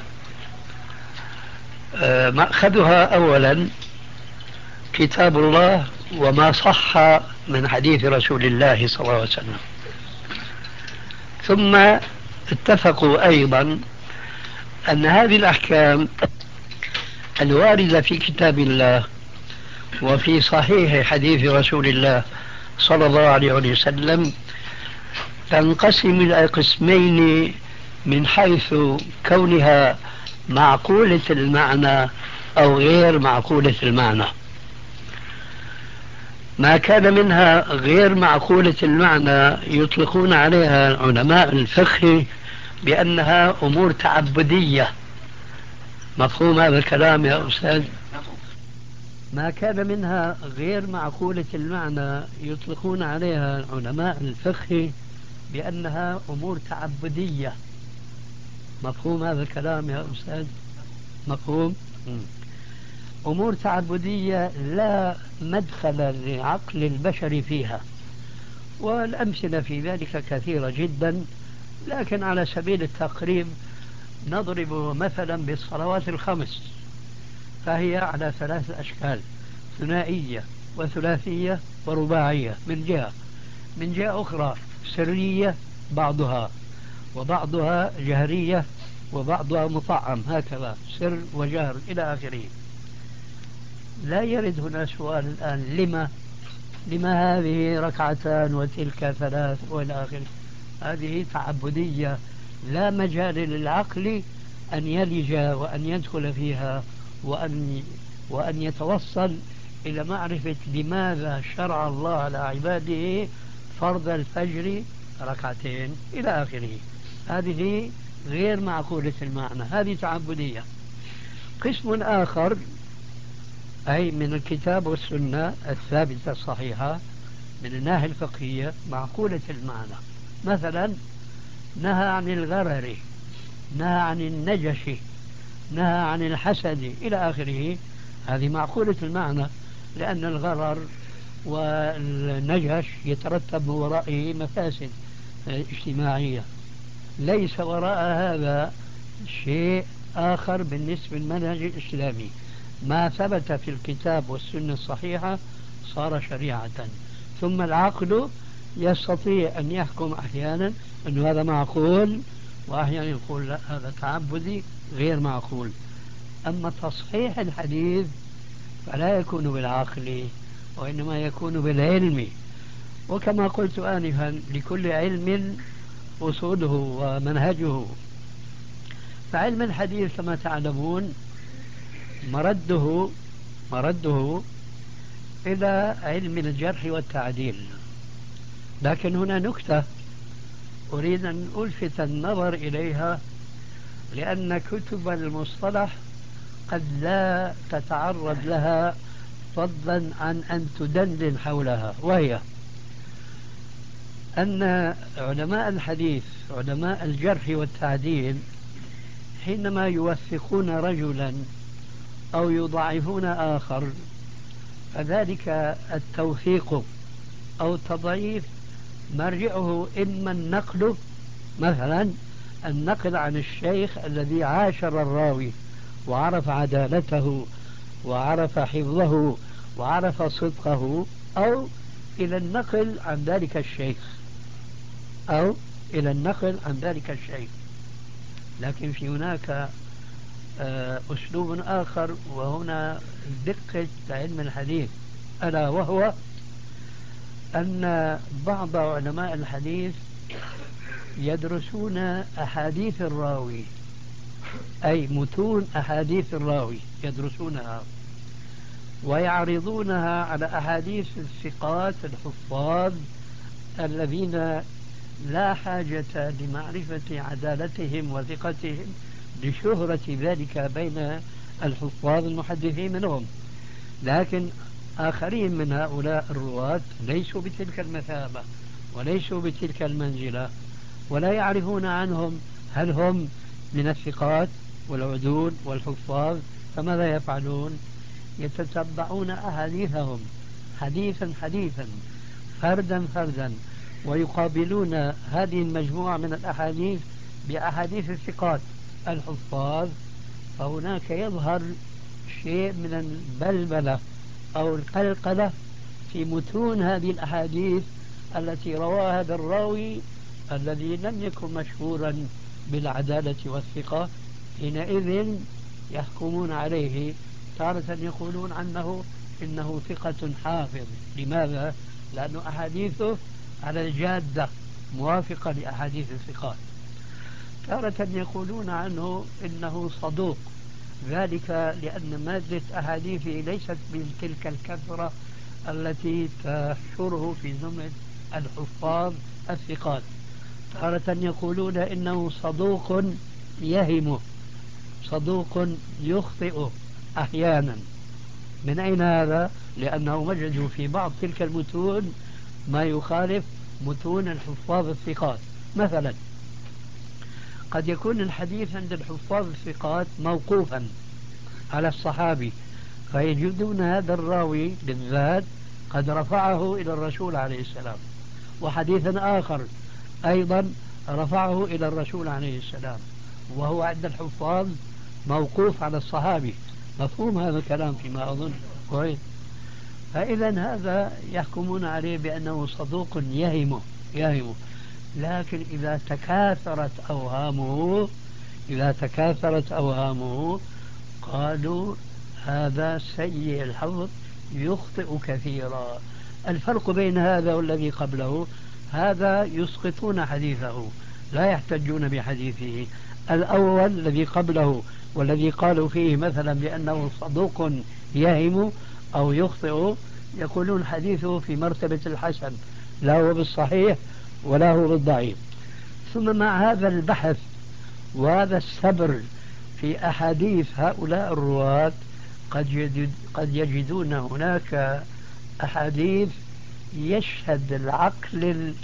مأخذها أولا كتاب الله وما صح من حديث رسول الله صلى الله عليه وسلم، ثم اتفقوا أيضا أن هذه الأحكام الواردة في كتاب الله وفي صحيح حديث رسول الله صلى الله عليه وسلم تنقسم إلى قسمين من حيث كونها معقولة المعنى أو غير معقولة المعنى. ما كان منها غير معقولة المعنى يطلقون عليها علماء الفقه بأنها أمور تعبدية. مفهوم هذا الكلام يا أستاذ؟ ما كان منها غير معقولة المعنى يطلقون عليها علماء الفقه بأنها أمور تعبدية. مفهوم هذا الكلام يا أستاذ؟ مفهوم؟ أمور تعبدية لا مدخل لعقل البشر فيها، والأمثلة في ذلك كثيرة جدا، لكن على سبيل التقريب نضرب مثلا بالصلوات الخمس، فهي على 3 أشكال: ثنائية وثلاثية ورباعية من جهة أخرى سرية بعضها، وبعضها جهرية وبعضها مطعم هكذا سر وجهر إلى آخره. لا يرد هنا سؤال الآن لما هذه ركعتان وتلك ثلاث وإلى آخره. هذه تعبدية لا مجال للعقل أن يلج وأن يدخل فيها وأن يتوصل إلى معرفة لماذا شرع الله على عباده فرض الفجر ركعتين إلى آخره. هذه غير معقولة المعنى، هذه تعبدية. قسم آخر أي من الكتاب والسنة الثابتة الصحيحة من الناحية الفقهية معقولة المعنى. مثلا نهى عن الغرر، نهى عن النجش، نهى عن الحسد إلى آخره. هذه معقولة المعنى، لأن الغرر والنجش يترتب ورائه مفاسد اجتماعية. ليس وراء هذا شيء آخر بالنسبة للمنهج الإسلامي. ما ثبت في الكتاب والسنة الصحيحة صار شريعة. ثم العقل يستطيع أن يحكم أحيانا أن هذا معقول، وأحيانا يقول لا هذا تعبدي غير معقول. أما تصحيح الحديث فلا يكون بالعقل وإنما يكون بالعلم. وكما قلت آنفا لكل علم أصوله ومنهجه. فعلم الحديث كما تعلمون مرده إلى علم الجرح والتعديل. لكن هنا نكتة أريد أن ألفت النظر إليها، لأن كتب المصطلح قد لا تتعرض لها فضلا عن أن تدندن حولها، وهي أن علماء الحديث علماء الجرح والتعديل حينما يوثقون رجلا أو يضعفون آخر فذلك التوثيق أو التضعيف مرجعه إما النقل، مثلا النقل عن الشيخ الذي عاشر الراوي وعرف عدالته وعرف حفظه وعرف صدقه، أو إلى النقل عن ذلك الشيخ لكن في هناك أسلوب آخر، وهنا دقة علم الحديث، ألا وهو أن بعض علماء الحديث يدرسون أحاديث الراوي، أي متون أحاديث الراوي يدرسونها ويعرضونها على أحاديث الثقات الحفاظ الذين لا حاجة لمعرفة عدالتهم وثقتهم لشهرة ذلك بين الحفاظ المحدثين منهم. لكن آخرين من هؤلاء الرواة ليسوا بتلك المثابة وليسوا بتلك المنزلة، ولا يعرفون عنهم هل هم من الثقات والعدول والحفاظ. فماذا يفعلون؟ يتتبعون أحاديثهم حديثا حديثا فردا فردا، ويقابلون هذه المجموعة من الأحاديث بأحاديث الثقات الحفاظ. فهناك يظهر شيء من البلبلة أو القلقلة في متون هذه الأحاديث التي رواها هذا الراوي الذي لم يكن مشهورا بالعدالة والثقة. حينئذ يحكمون عليه، تارة يقولون عنه إنه ثقة حافظ. لماذا؟ لأن أحاديثه على الجادة موافقة لأحاديث الثقات. تارة يقولون عنه إنه صدوق، ذلك لأن مادة أحاديثه ليست بتلك الكثرة التي تحشره في زمرة الحفاظ الثقات. تارة يقولون إنه صدوق يهم، صدوق يخطئ أحيانا. من أين هذا؟ لأنه وجدوا في بعض تلك المتون ما يخالف متون الحفاظ الثقات. مثلا قد يكون الحديث عند الحفاظ الثقات موقوفا على الصحابي، فيجدون هذا الراوي بالذات قد رفعه إلى الرسول عليه السلام، وحديثا آخر أيضا رفعه إلى الرسول عليه السلام، وهو عند الحفاظ موقوف على الصحابي. مفهوم هذا الكلام فيما أظن كويس؟ فإذا هذا يحكمون عليه بأنه صدوق يهم. لكن إذا تكاثرت أوهامه إذا تكاثرت أوهامه قالوا هذا سيء الحفظ يخطئ كثيرا. الفرق بين هذا والذي قبله هذا يسقطون حديثه لا يحتجون بحديثه. الأول الذي قبله والذي قالوا فيه مثلا بأنه صدوق يهم أو يخطئ يقولون حديثه في مرتبة الحسن لا هو بالصحيح ولا هو بالضعيف. ثم مع هذا البحث وهذا الصبر في أحاديث هؤلاء الرواة قد يجدون هناك أحاديث يشهد العقل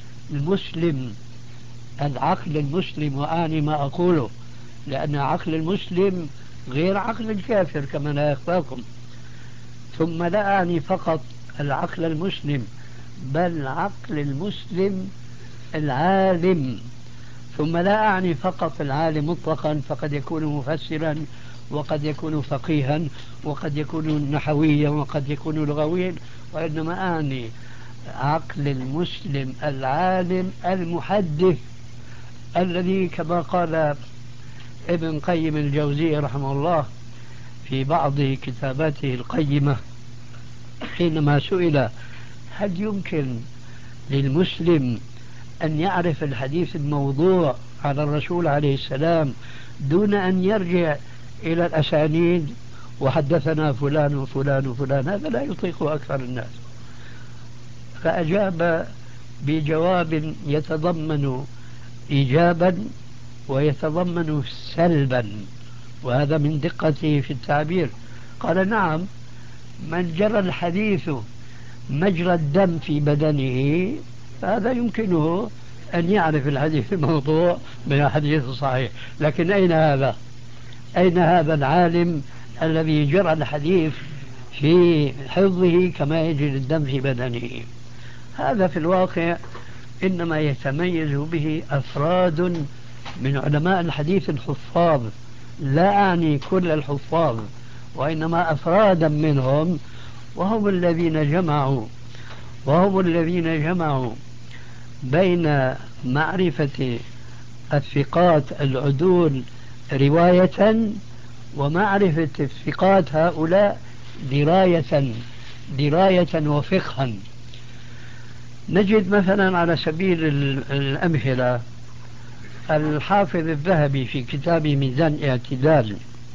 المسلم وأعني ما أقوله لأن عقل المسلم غير عقل الكافر كما لا يخفاكم. ثم لا أعني فقط العقل المسلم بل عقل المسلم العالم. ثم لا أعني فقط العالم مطلقا فقد يكون مفسرا وقد يكون فقيها وقد يكون نحويا وقد يكون لغويا، وإنما أعني عقل المسلم العالم المحدث الذي كما قال ابن قيم الجوزية رحمه الله في بعض كتاباته القيمة حينما سئل هل يمكن للمسلم أن يعرف الحديث الموضوع على الرسول عليه السلام دون أن يرجع إلى الأسانيد وحدثنا فلان وفلان وفلان، هذا لا يطيقه أكثر الناس. فأجاب بجواب يتضمن إيجابا ويتضمن سلبا، وهذا من دقته في التعبير. قال نعم، من جرى الحديث مجرى الدم في بدنه فهذا يمكنه أن يعرف الحديث الموضوع من الحديث الصحيح، لكن أين هذا العالم الذي جرى الحديث في حفظه كما يجري الدم في بدنه؟ هذا في الواقع إنما يتميز به أفراد من علماء الحديث الحفاظ، لا أعني كل الحفاظ وإنما أفرادا منهم، وهم الذين جمعوا بين معرفة الثقات العدول رواية ومعرفة الثقات هؤلاء دراية وفقها. نجد مثلا على سبيل الأمثلة الحافظ الذهبي في كتاب ميزان الاعتدال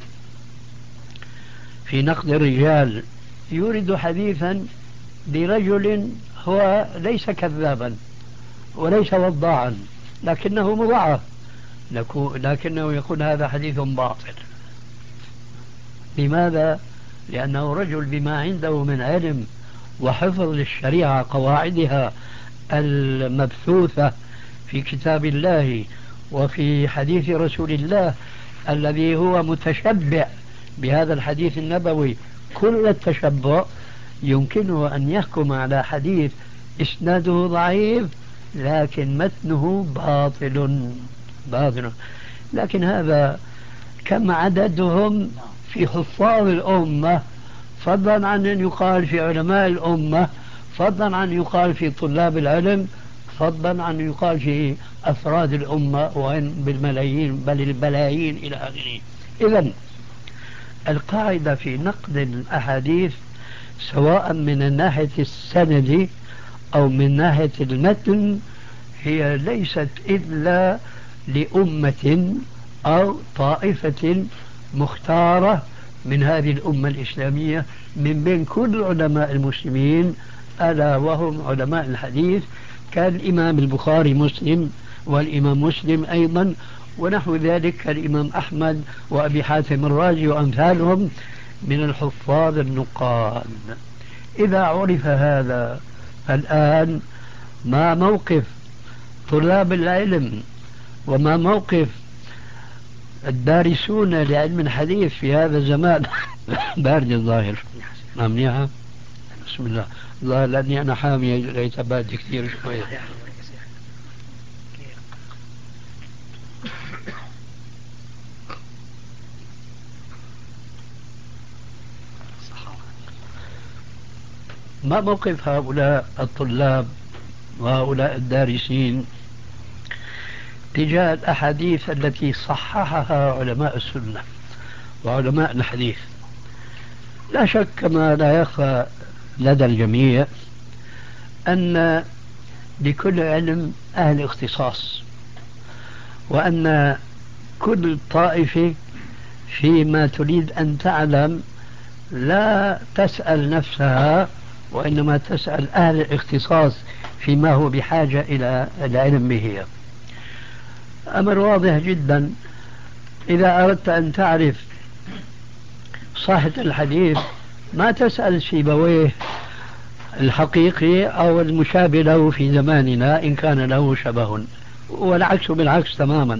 في نقد الرجال يورد حديثا برجل هو ليس كذابا وليس وضاعا لكنه مضاعف، لكنه يقول هذا حديث باطل. لماذا؟ لأنه رجل بما عنده من علم وحفظ للشريعة قواعدها المبثوثة في كتاب الله وفي حديث رسول الله الذي هو متشبع بهذا الحديث النبوي كل التشبع، يمكنه أن يحكم على حديث إسناده ضعيف لكن متنه باطل. لكن هذا كم عددهم في حفاظ الأمة، فضلا عن أن يقال في علماء الأمة، فضلا عن أن يقال في طلاب العلم، فضلا عن أن يقال في أفراد الأمة وإن بالملايين بل البلايين إلى آخره. إذن القاعدة في نقد الأحاديث سواء من الناحية السند أو من ناحية المتن هي ليست إلا لأمة أو طائفة مختارة من هذه الأمة الإسلامية من بين كل علماء المسلمين، ألا وهم علماء الحديث كالإمام البخاري مسلم والإمام مسلم أيضا ونحو ذلك كالإمام أحمد وأبي حاتم الرازي وأمثالهم من الحفاظ النقاد. إذا عرف هذا الآن ما موقف طلاب العلم وما موقف الدارسون لعلم الحديث في هذا الزمان بارد الظاهر منيحة بسم الله الظاهر لأني أنا حامي ليس بارد كثير شوية. ما موقف هؤلاء الطلاب وهؤلاء الدارسين تجاه الأحاديث التي صححها علماء السنة وعلماء الحديث. لا شك كما لا يخفى لدى الجميع أن لكل علم أهل اختصاص، وأن كل طائفة فيما تريد أن تعلم لا تسأل نفسها، وإنما تسأل أهل الاختصاص فيما هو بحاجة إلى العلم به. أمر واضح جدا. إذا أردت أن تعرف صحة الحديث ما تسأل سيبويه الحقيقي أو المشابه له في زماننا إن كان له شبه، والعكس بالعكس تماما.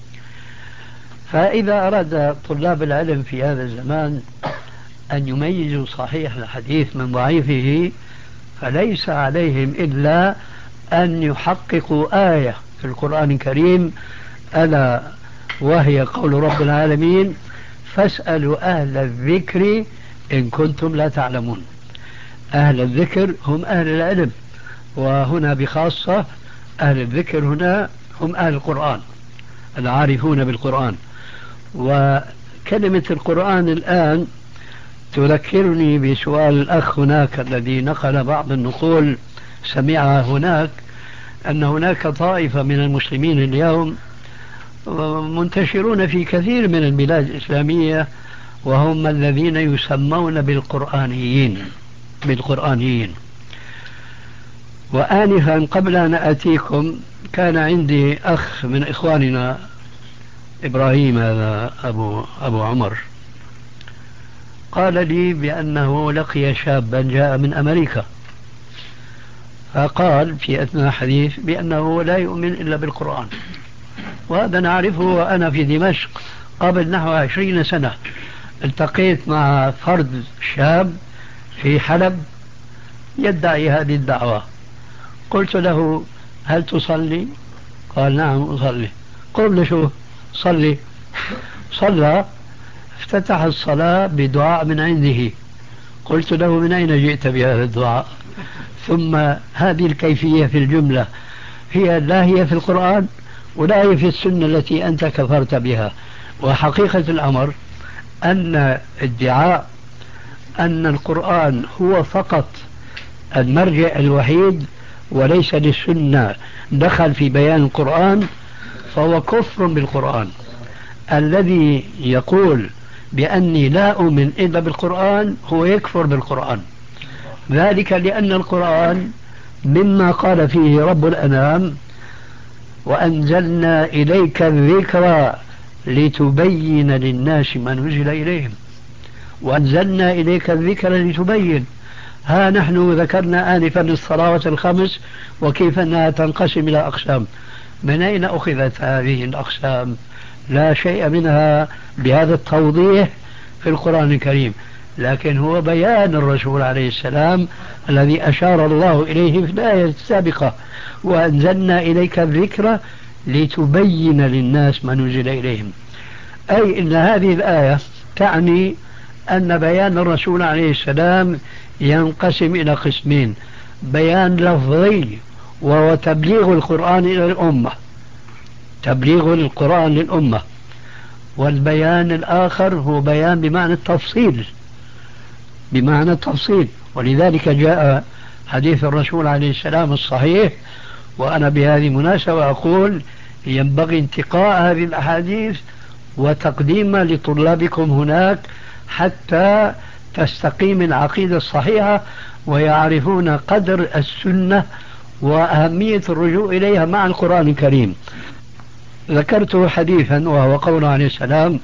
فإذا أراد طلاب العلم في هذا الزمان أن يميزوا صحيح الحديث من ضعيفه فليس عليهم إلا أن يحققوا آية في القرآن الكريم، ألا وهي قول رب العالمين: فاسألوا أهل الذكر إن كنتم لا تعلمون. أهل الذكر هم أهل العلم، وهنا بخاصة أهل الذكر هنا هم أهل القرآن العارفون بالقرآن. وكلمة القرآن الآن تذكرني بسؤال الأخ هناك الذي نقل بعض النقول سمعها هناك، أن هناك طائفة من المسلمين اليوم منتشرون في كثير من البلاد الإسلامية وهم الذين يسمون بالقرآنيين. وآنفا قبل أن أتيكم كان عندي أخ من إخواننا إبراهيم، هذا أبو عمر، قال لي بأنه لقي شابا جاء من أمريكا، فقال في أثناء حديث بأنه لا يؤمن إلا بالقرآن. وهذا نعرفه، وأنا في دمشق قبل نحو 20 سنة التقيت مع فرد شاب في حلب يدعي هذه الدعوة. قلت له: هل تصلي؟ قال: نعم أصلي. قل له: شو صلي؟ صلى، افتتح الصلاة بدعاء من عنده. قلت له: من أين جئت بهذا الدعاء؟ ثم هذه الكيفية في الجملة لا هي في القرآن ولا هي في السنة التي أنت كفرت بها. وحقيقة الأمر أن ادعاء أن القرآن هو فقط المرجع الوحيد وليس للسنة دخل في بيان القرآن فهو كفر بالقرآن. الذي يقول بأني لا أؤمن إلا بالقرآن هو يكفر بالقرآن، ذلك لأن القرآن مما قال فيه رب الأنام: وأنزلنا إليك الذكر لتبين للناس ما نزل إليهم. وأنزلنا إليك الذكر لتبين. ها نحن ذكرنا آنفا الصلوات الخمس وكيف أنها تنقسم إلى أقسام. من أين أخذت هذه الأقسام؟ لا شيء منها بهذا التوضيح في القرآن الكريم، لكن هو بيان الرسول عليه السلام الذي أشار الله إليه في الآية السابقة: وأنزلنا إليك الذكر لتبين للناس ما نزل إليهم. أي إن هذه الآية تعني أن بيان الرسول عليه السلام ينقسم إلى قسمين: بيان لفظي وهو تبليغ القرآن إلى الأمة، تبليغ القرآن للأمة، والبيان الآخر هو بيان بمعنى التفصيل. ولذلك جاء حديث الرسول عليه السلام الصحيح. وأنا بهذه المناسبة أقول ينبغي انتقاء هذه الأحاديث وتقديمها لطلابكم هناك حتى تستقيم العقيدة الصحيحة ويعرفون قدر السنة وأهمية الرجوع إليها مع القرآن الكريم. ذكرت حديثا وهو قول عليه السلام: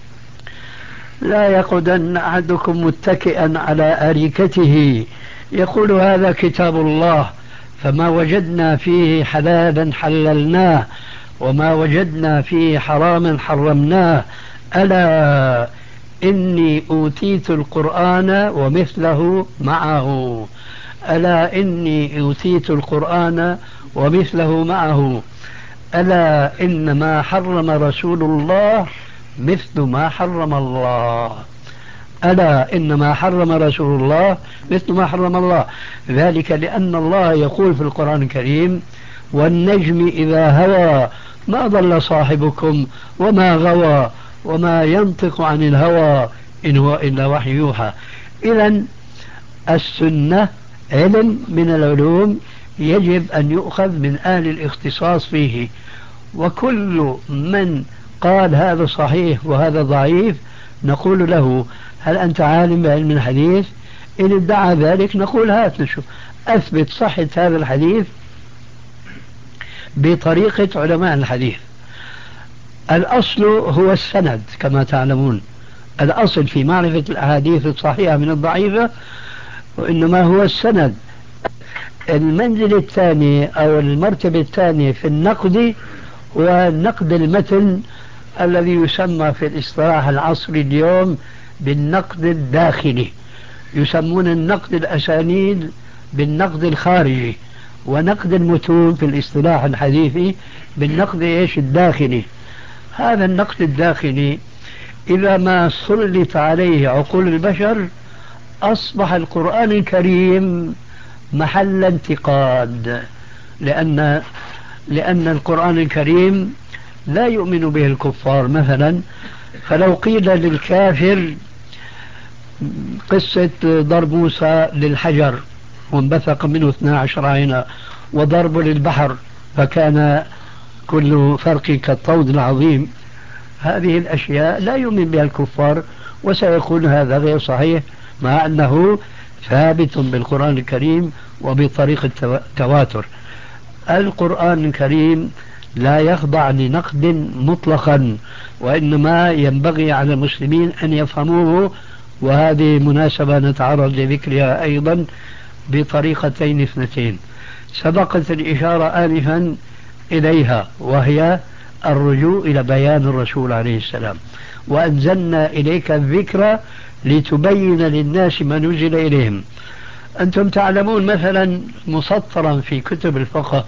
لا يقعدن أحدكم متكئا على أريكته يقول هذا كتاب الله فما وجدنا فيه حلالا حللناه وما وجدنا فيه حراما حرمناه ألا إني أوتيت القرآن ومثله معه. ألا إني أوتيت القرآن ومثله معه. ألا إنما حرم رسول الله مثل ما حرم الله. ألا إنما حرم رسول الله مثل ما حرم الله. ذلك لأن الله يقول في القرآن الكريم: والنجم إذا هوى ما ضل صاحبكم وما غوى وما ينطق عن الهوى إن هو إلا وحي يوحى. إذن السنة علم من العلوم يجب أن يؤخذ من أهل الاختصاص فيه، وكل من قال هذا صحيح وهذا ضعيف نقول له هل أنت عالم بعلم الحديث؟ إن ادعى ذلك نقول هات نشوف أثبت صحة هذا الحديث بطريقة علماء الحديث. الأصل هو السند كما تعلمون، الأصل في معرفة الأحاديث الصحيحة من الضعيفة وإنما هو السند. المنزل الثاني أو المرتبة الثانية في النقد هو نقد المتن الذي يسمى في الاصطلاح العصري اليوم بالنقد الداخلي. يسمون النقد الأسانيد بالنقد الخارجي، ونقد المتون في الاصطلاح الحديثي بالنقد الداخلي. هذا النقد الداخلي إذا ما سلط عليه عقول البشر أصبح القرآن الكريم محل انتقاد، لأن القرآن الكريم لا يؤمن به الكفار مثلا. فلو قيل للكافر قصة ضرب موسى للحجر وانبثق منه 12 عينا، وضرب للبحر فكان كل فرق كالطود العظيم، هذه الأشياء لا يؤمن بها الكفار وسيكون هذا غير صحيح، مع أنه ثابت بالقرآن الكريم وبطريقة التواتر. القرآن الكريم لا يخضع لنقد مطلقا، وإنما ينبغي على المسلمين أن يفهموه، وهذه مناسبة نتعرض لذكرها أيضا بطريقتين اثنتين سبقت الإشارة آنفا إليها، وهي الرجوع إلى بيان الرسول عليه السلام. وأنزلنا إليك الذكر لتبين للناس ما نزل إليهم. أنتم تعلمون مثلا مسطرا في كتب الفقه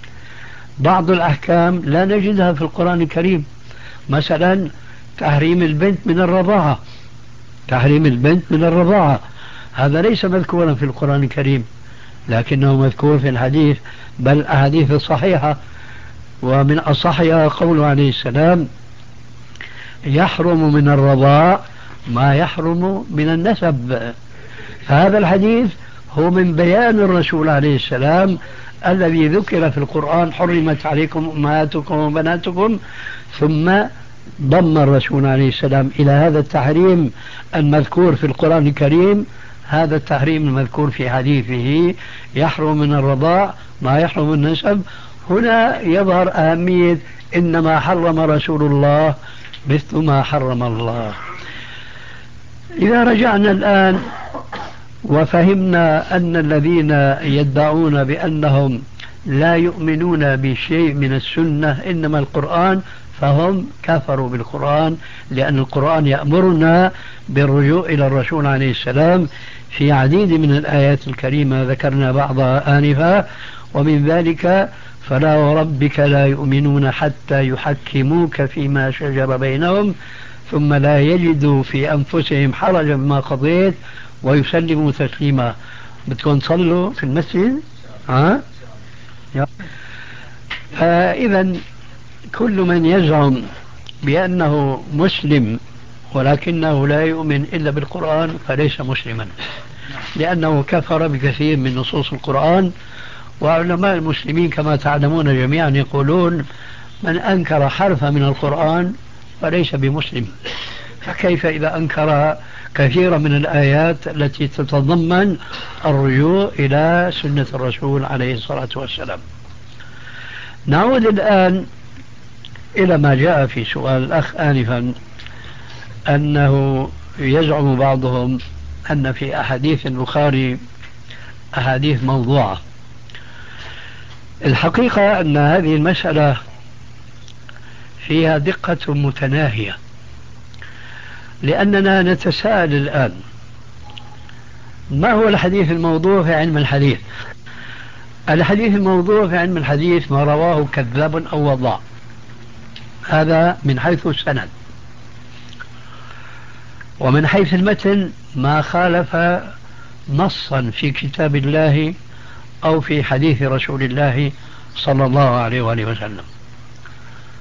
بعض الأحكام لا نجدها في القرآن الكريم، مثلا تحريم البنت من الرضاعة، تحريم البنت من الرضاعة هذا ليس مذكورا في القرآن الكريم، لكنه مذكور في الحديث، بل الأحاديث الصحيحة. ومن أصحها قوله عليه السلام يحرم من الرضاع ما يحرم من النسب. فهذا الحديث هو من بيان الرسول عليه السلام الذي ذكر في القرآن حرمت عليكم أمهاتكم وبناتكم، ثم ضم الرسول عليه السلام إلى هذا التحريم المذكور في القرآن الكريم هذا التحريم المذكور في حديثه يحرم من الرضاع ما يحرم من النسب. هنا يظهر أهمية إنما حرم رسول الله مثل ما حرم الله. إذا رجعنا الآن وفهمنا أن الذين يدعون بأنهم لا يؤمنون بشيء من السنة إنما القرآن، فهم كفروا بالقرآن، لأن القرآن يأمرنا بالرجوع إلى الرسول عليه السلام في عديد من الآيات الكريمة ذكرنا بعضها آنفا، ومن ذلك فلا وربك لا يؤمنون حتى يحكموك فيما شجر بينهم ثم لا يجدوا في أنفسهم حرجا مما قضيت ويسلموا تسليما. بدكم تصلوا في المسجد؟ إذا كل من يزعم بأنه مسلم ولكنه لا يؤمن إلا بالقرآن فليس مسلما، لأنه كفر بكثير من نصوص القرآن. وعلماء المسلمين كما تعلمون جميعا يقولون من أنكر حرفا من القرآن فليس بمسلم، فكيف إذا أنكر كثيرا من الآيات التي تتضمن الرجوع إلى سنة الرسول عليه الصلاة والسلام. نعود الآن إلى ما جاء في سؤال الأخ آنفا، أنه يزعم بعضهم أن في أحاديث البخاري أحاديث موضوعة. الحقيقة أن هذه المسألة فيها دقة متناهية، لأننا نتساءل الآن ما هو الحديث الموضوع في علم الحديث؟ الحديث الموضوع في علم الحديث ما رواه كذاب أو وضاع، هذا من حيث السند. ومن حيث المتن ما خالف نصا في كتاب الله أو في حديث رسول الله صلى الله عليه وآله وسلم.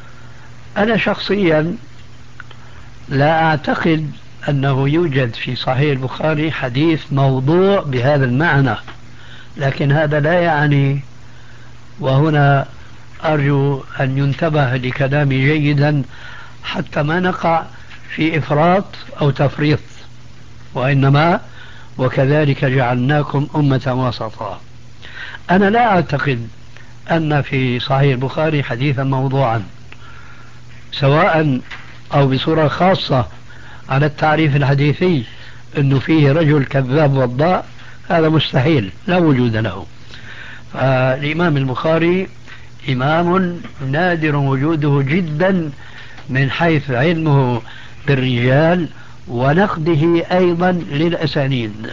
أنا شخصيا لا أعتقد أنه يوجد في صحيح البخاري حديث موضوع بهذا المعنى، لكن هذا لا يعني، وهنا أرجو أن ينتبه لكلامي جيدا حتى ما نقع في إفراط أو تفريط، وإنما وكذلك جعلناكم أمة وسطا. أنا لا أعتقد أن في صحيح البخاري حديثا موضوعا، سواء أو بصورة خاصة على التعريف الحديثي أنه فيه رجل كذاب وضاء، هذا مستحيل، لا وجود له. فالإمام البخاري إمام نادر وجوده جدا من حيث علمه بالرجال ونقده أيضا للأسانيد.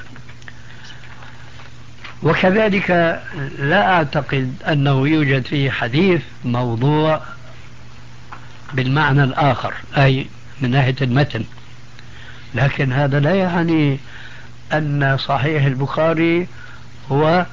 وكذلك لا أعتقد أنه يوجد فيه حديث موضوع بالمعنى الآخر، أي من ناحية المتن، لكن هذا لا يعني أن صحيح البخاري هو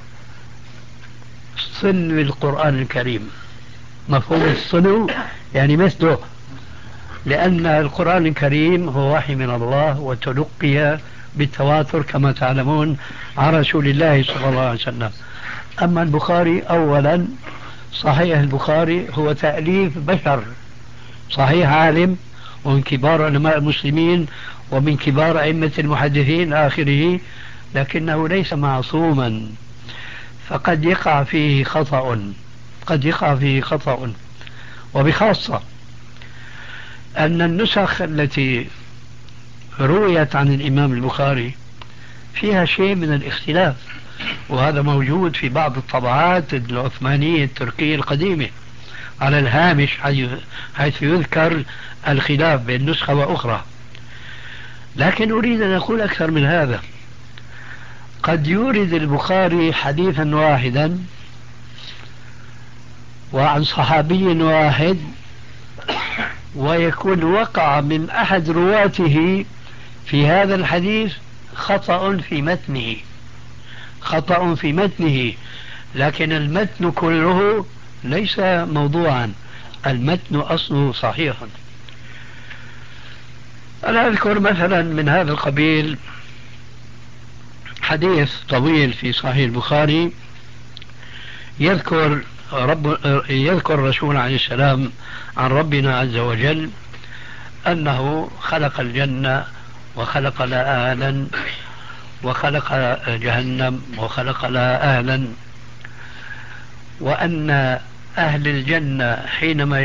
صنو القرآن الكريم. مفهوم الصنو يعني مثله، لأن القرآن الكريم هو وحي من الله وتلقي بالتواتر كما تعلمون عن رسول الله صلى الله عليه وسلم. أما البخاري أولا، صحيح البخاري هو تأليف بشر، صحيح عالم ومن كبار علماء المسلمين ومن كبار أئمة المحدثين آخره، لكنه ليس معصوما، فقد يقع فيه خطأ، قد يقع فيه خطأ. وبخاصة أن النسخ التي رويت عن الإمام البخاري فيها شيء من الاختلاف، وهذا موجود في بعض الطبعات العثمانية التركية القديمة على الهامش، حيث يذكر الخلاف بين نسخة وأخرى. لكن أريد أن أقول أكثر من هذا. قد يورد البخاري حديثا واحدا وعن صحابي واحد، ويكون وقع من أحد رواته في هذا الحديث خطأ في متنه، خطأ في متنه، لكن المتن كله ليس موضوعا، المتن أصله صحيح. أنا أذكر مثلا من هذا القبيل حديث طويل في صحيح البخاري يذكر الرسول عليه السلام عن ربنا عز وجل أنه خلق الجنة وخلق لها أهلا، وخلق جهنم وخلق لها أهلا، وأن أهل الجنة حينما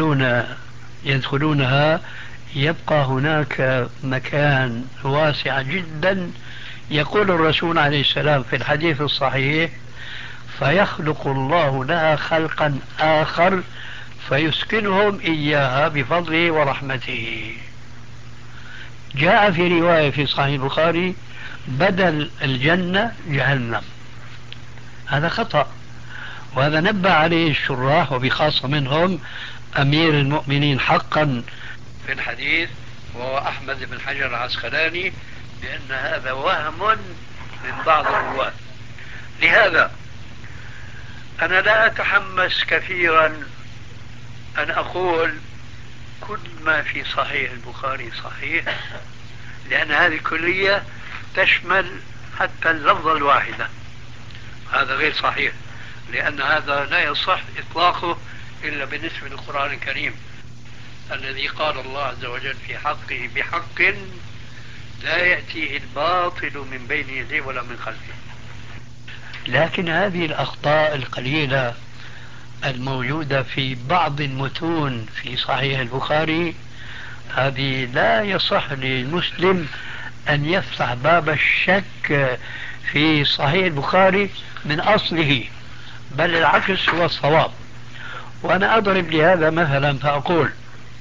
يدخلونها يبقى هناك مكان واسع جدا. يقول الرسول عليه السلام في الحديث الصحيح: فيخلق الله لها خلقا آخر فيسكنهم إياها بفضله ورحمته. جاء في رواية في صحيح البخاري بدل الجنة جهنم، هذا خطأ، وهذا نبه عليه الشراح وبخاصة منهم أمير المؤمنين حقا في الحديث وهو أحمد بن حجر العسقلاني، بأن هذا وهم من بعض الرواة. لهذا أنا لا أتحمس كثيرا أن أقول كل ما في صحيح البخاري صحيح، لأن هذه الكلية تشمل حتى اللفظة الواحدة، هذا غير صحيح، لأن هذا لا يصح إطلاقه إلا بالنسبة للقرآن الكريم الذي قال الله عز وجل في حقه: بحق لا يأتيه الباطل من بين يديه ولا من خلفه. لكن هذه الأخطاء القليلة الموجودة في بعض المتون في صحيح البخاري، هذه لا يصح للمسلم أن يفتح باب الشك في صحيح البخاري من أصله، بل العكس هو الصواب. وأنا أضرب لهذا مثلا فأقول: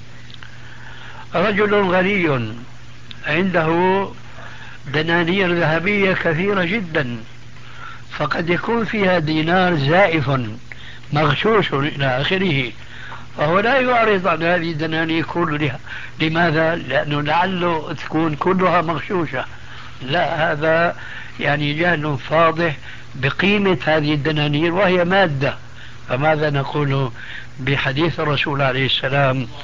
رجل غني عنده دنانير ذهبية كثيرة جدا، فقد يكون فيها دينار زائف مغشوش إلى آخره، فهو لا يعرض عن هذه الدنانير كلها. لماذا؟ لأنه لعله تكون كلها مغشوشة. لا، هذا يعني جهل فاضح بقيمة هذه الدنانير وهي مادة. فماذا نقول بحديث الرسول عليه السلام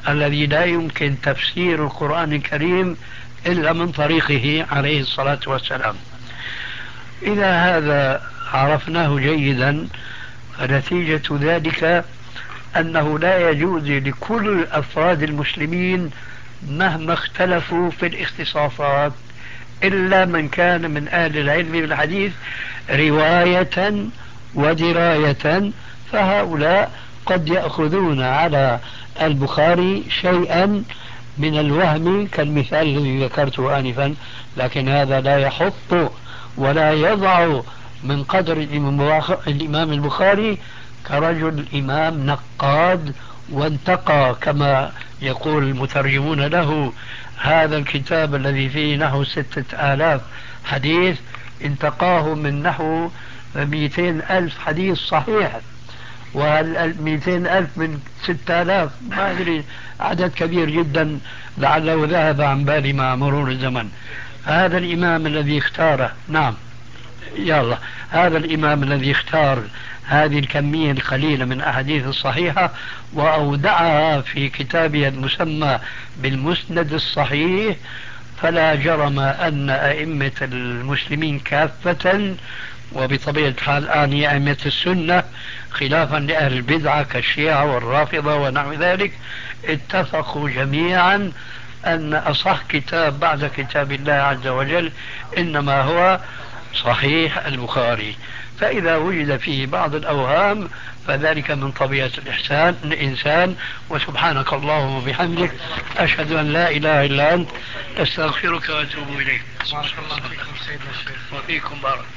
الذي لا يمكن تفسير القرآن الكريم إلا من طريقه عليه الصلاة والسلام. إذا هذا عرفناه جيدا، فنتيجة ذلك أنه لا يجوز لكل أفراد المسلمين مهما اختلفوا في الاختصاصات إلا من كان من أهل العلم بالحديث رواية ودراية، فهؤلاء قد يأخذون على البخاري شيئا من الوهم كالمثال الذي ذكرته آنفا، لكن هذا لا يحط ولا يضع من قدر الإمام البخاري كرجل إمام نقاد وانتقى كما يقول المترجمون له هذا الكتاب الذي فيه نحو 6000 حديث، انتقاه من نحو 200,000 حديث صحيح، وال200,000 من 6000 ما أدري، عدد كبير جدا لعله ذهب عن بالي مع مرور الزمن. هذا الإمام الذي اختاره، نعم يلا، هذا الإمام الذي اختار هذه الكمية القليلة من أحاديث الصحيحة وأودعها في كتابه المسمى بالمسند الصحيح، فلا جرم أن أئمة المسلمين كافة، وبطبيعة الحال الآن أئمة السنة خلافا لأهل البدعة كالشيعة والرافضة ونحو ذلك، اتفقوا جميعا أن أصح كتاب بعد كتاب الله عز وجل إنما هو صحيح البخاري. فإذا وجد فيه بعض الأوهام فذلك من طبيعة الإنسان. وسبحانك اللهم وبحمدك، أشهد أن لا إله إلا أنت، أستغفرك وأتوب إليك. بارك الله فيكم سيدنا الشيخ. وفيكم بارك.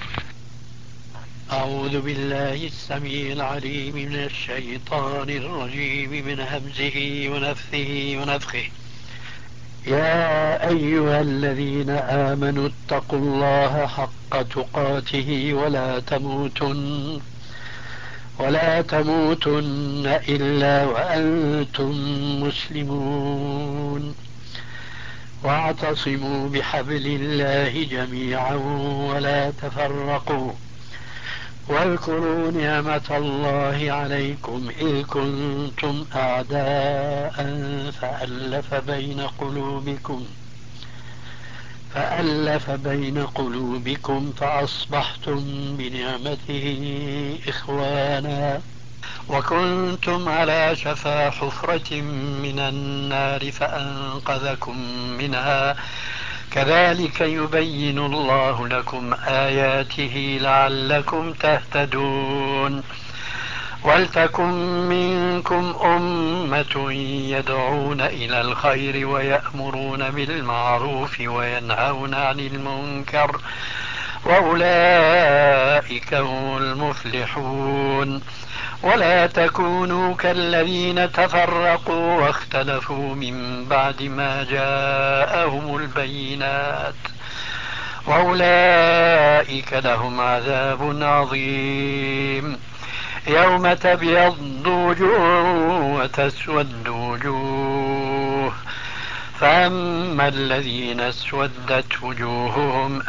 أعوذ بالله السميع العليم من الشيطان الرجيم من همزه ونفثه ونفخه. يا أيها الذين آمنوا اتقوا الله حق تقاته ولا تموتن إلا وأنتم مسلمون، واعتصموا بحبل الله جميعا ولا تفرقوا، واذكروا نعمة الله عليكم إذ كنتم أعداء فألف بين قلوبكم فأصبحتم بنعمته إخوانا، وكنتم على شفا حفرة من النار فأنقذكم منها، كذلك يبين الله لكم آياته لعلكم تهتدون. ولتكن منكم أمة يدعون إلى الخير ويأمرون بالمعروف وينهون عن المنكر، وأولئك هم المفلحون. ولا تكونوا كالذين تفرقوا واختلفوا من بعد ما جاءهم البينات، وأولئك لهم عذاب عظيم. يوم تبيض وجوه وتسود وجوه، فأما الذين اسودت وجوههم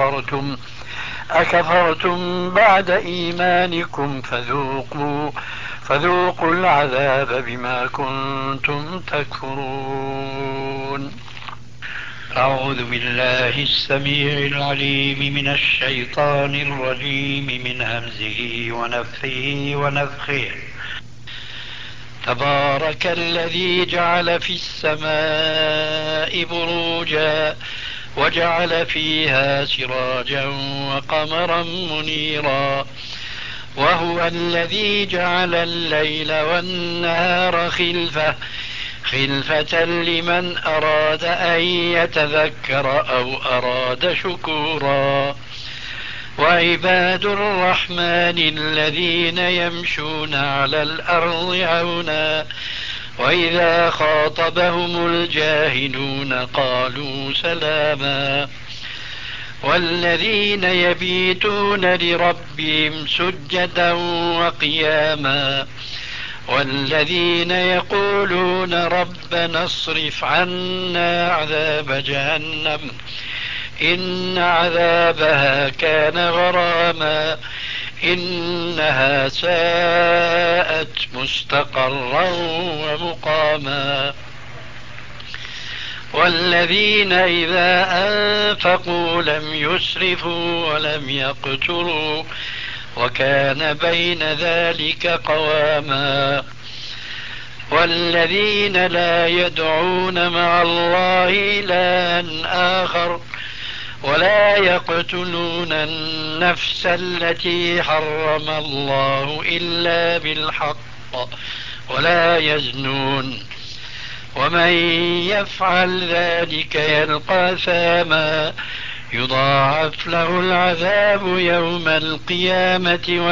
أكفرتم بعد إيمانكم فذوقوا العذاب بما كنتم تكفرون. أعوذ بالله السميع العليم من الشيطان الرجيم من همزه ونفثه ونفخه. تبارك الذي جعل في السماء بروجا وجعل فيها سراجا وقمرا منيرا، وهو الذي جعل الليل والنهار خلفة لمن أراد أن يتذكر أو أراد شكورا. وعباد الرحمن الذين يمشون على الأرض هونا وإذا خاطبهم الجاهلون قالوا سلاما. والذين يبيتون لربهم سجدا وقياما، والذين يقولون ربنا اصرف عنا عذاب جهنم إن عذابها كان غراما إنها ساءت مستقرا ومقاما. والذين إذا أنفقوا لم يسرفوا ولم يقتروا وكان بين ذلك قواما والذين لا يدعون مع الله إلها آخر ولا يقتلون النفس التي حرم الله إلا بالحق ولا يزنون ومن يفعل ذلك يلقى أثاما يضاعف له العذاب يوم القيامة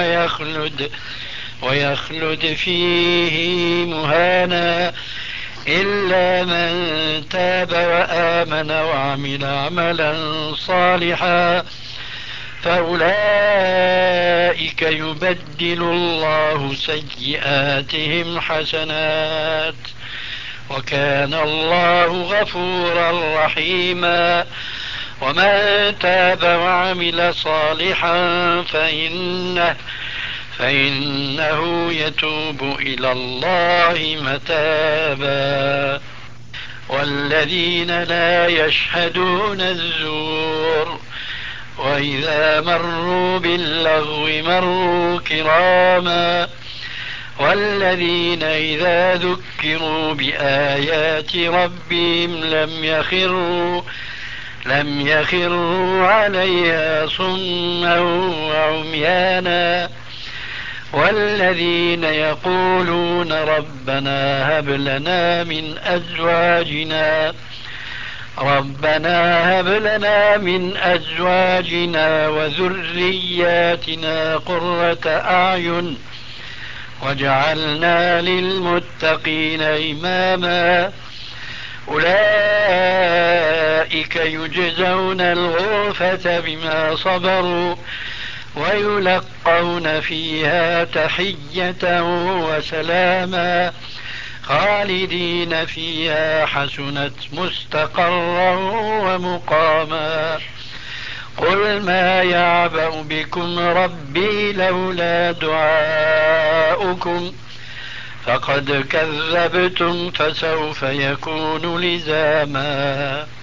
ويخلد فيه مهانا إلا من تاب وآمن وعمل عملا صالحا فأولئك يبدل الله سيئاتهم حسنات وكان الله غفورا رحيما ومن تاب وعمل صالحا فإنه يتوب إلى الله متابا والذين لا يشهدون الزور وإذا مروا باللغو مروا كراما والذين إذا ذكروا بآيات ربهم لم يخروا عليها صما وعميانا والذين يقولون ربنا هب لنا من أزواجنا وذرياتنا قرة أعين واجعلنا للمتقين إماما أولئك يجزون الغرفة بما صبروا ويلقون فيها تحية وسلاما خالدين فيها حسنت مستقرا ومقاما قل ما يعبأ بكم ربي لولا دعاؤكم فقد كذبتم فسوف يكون لزاما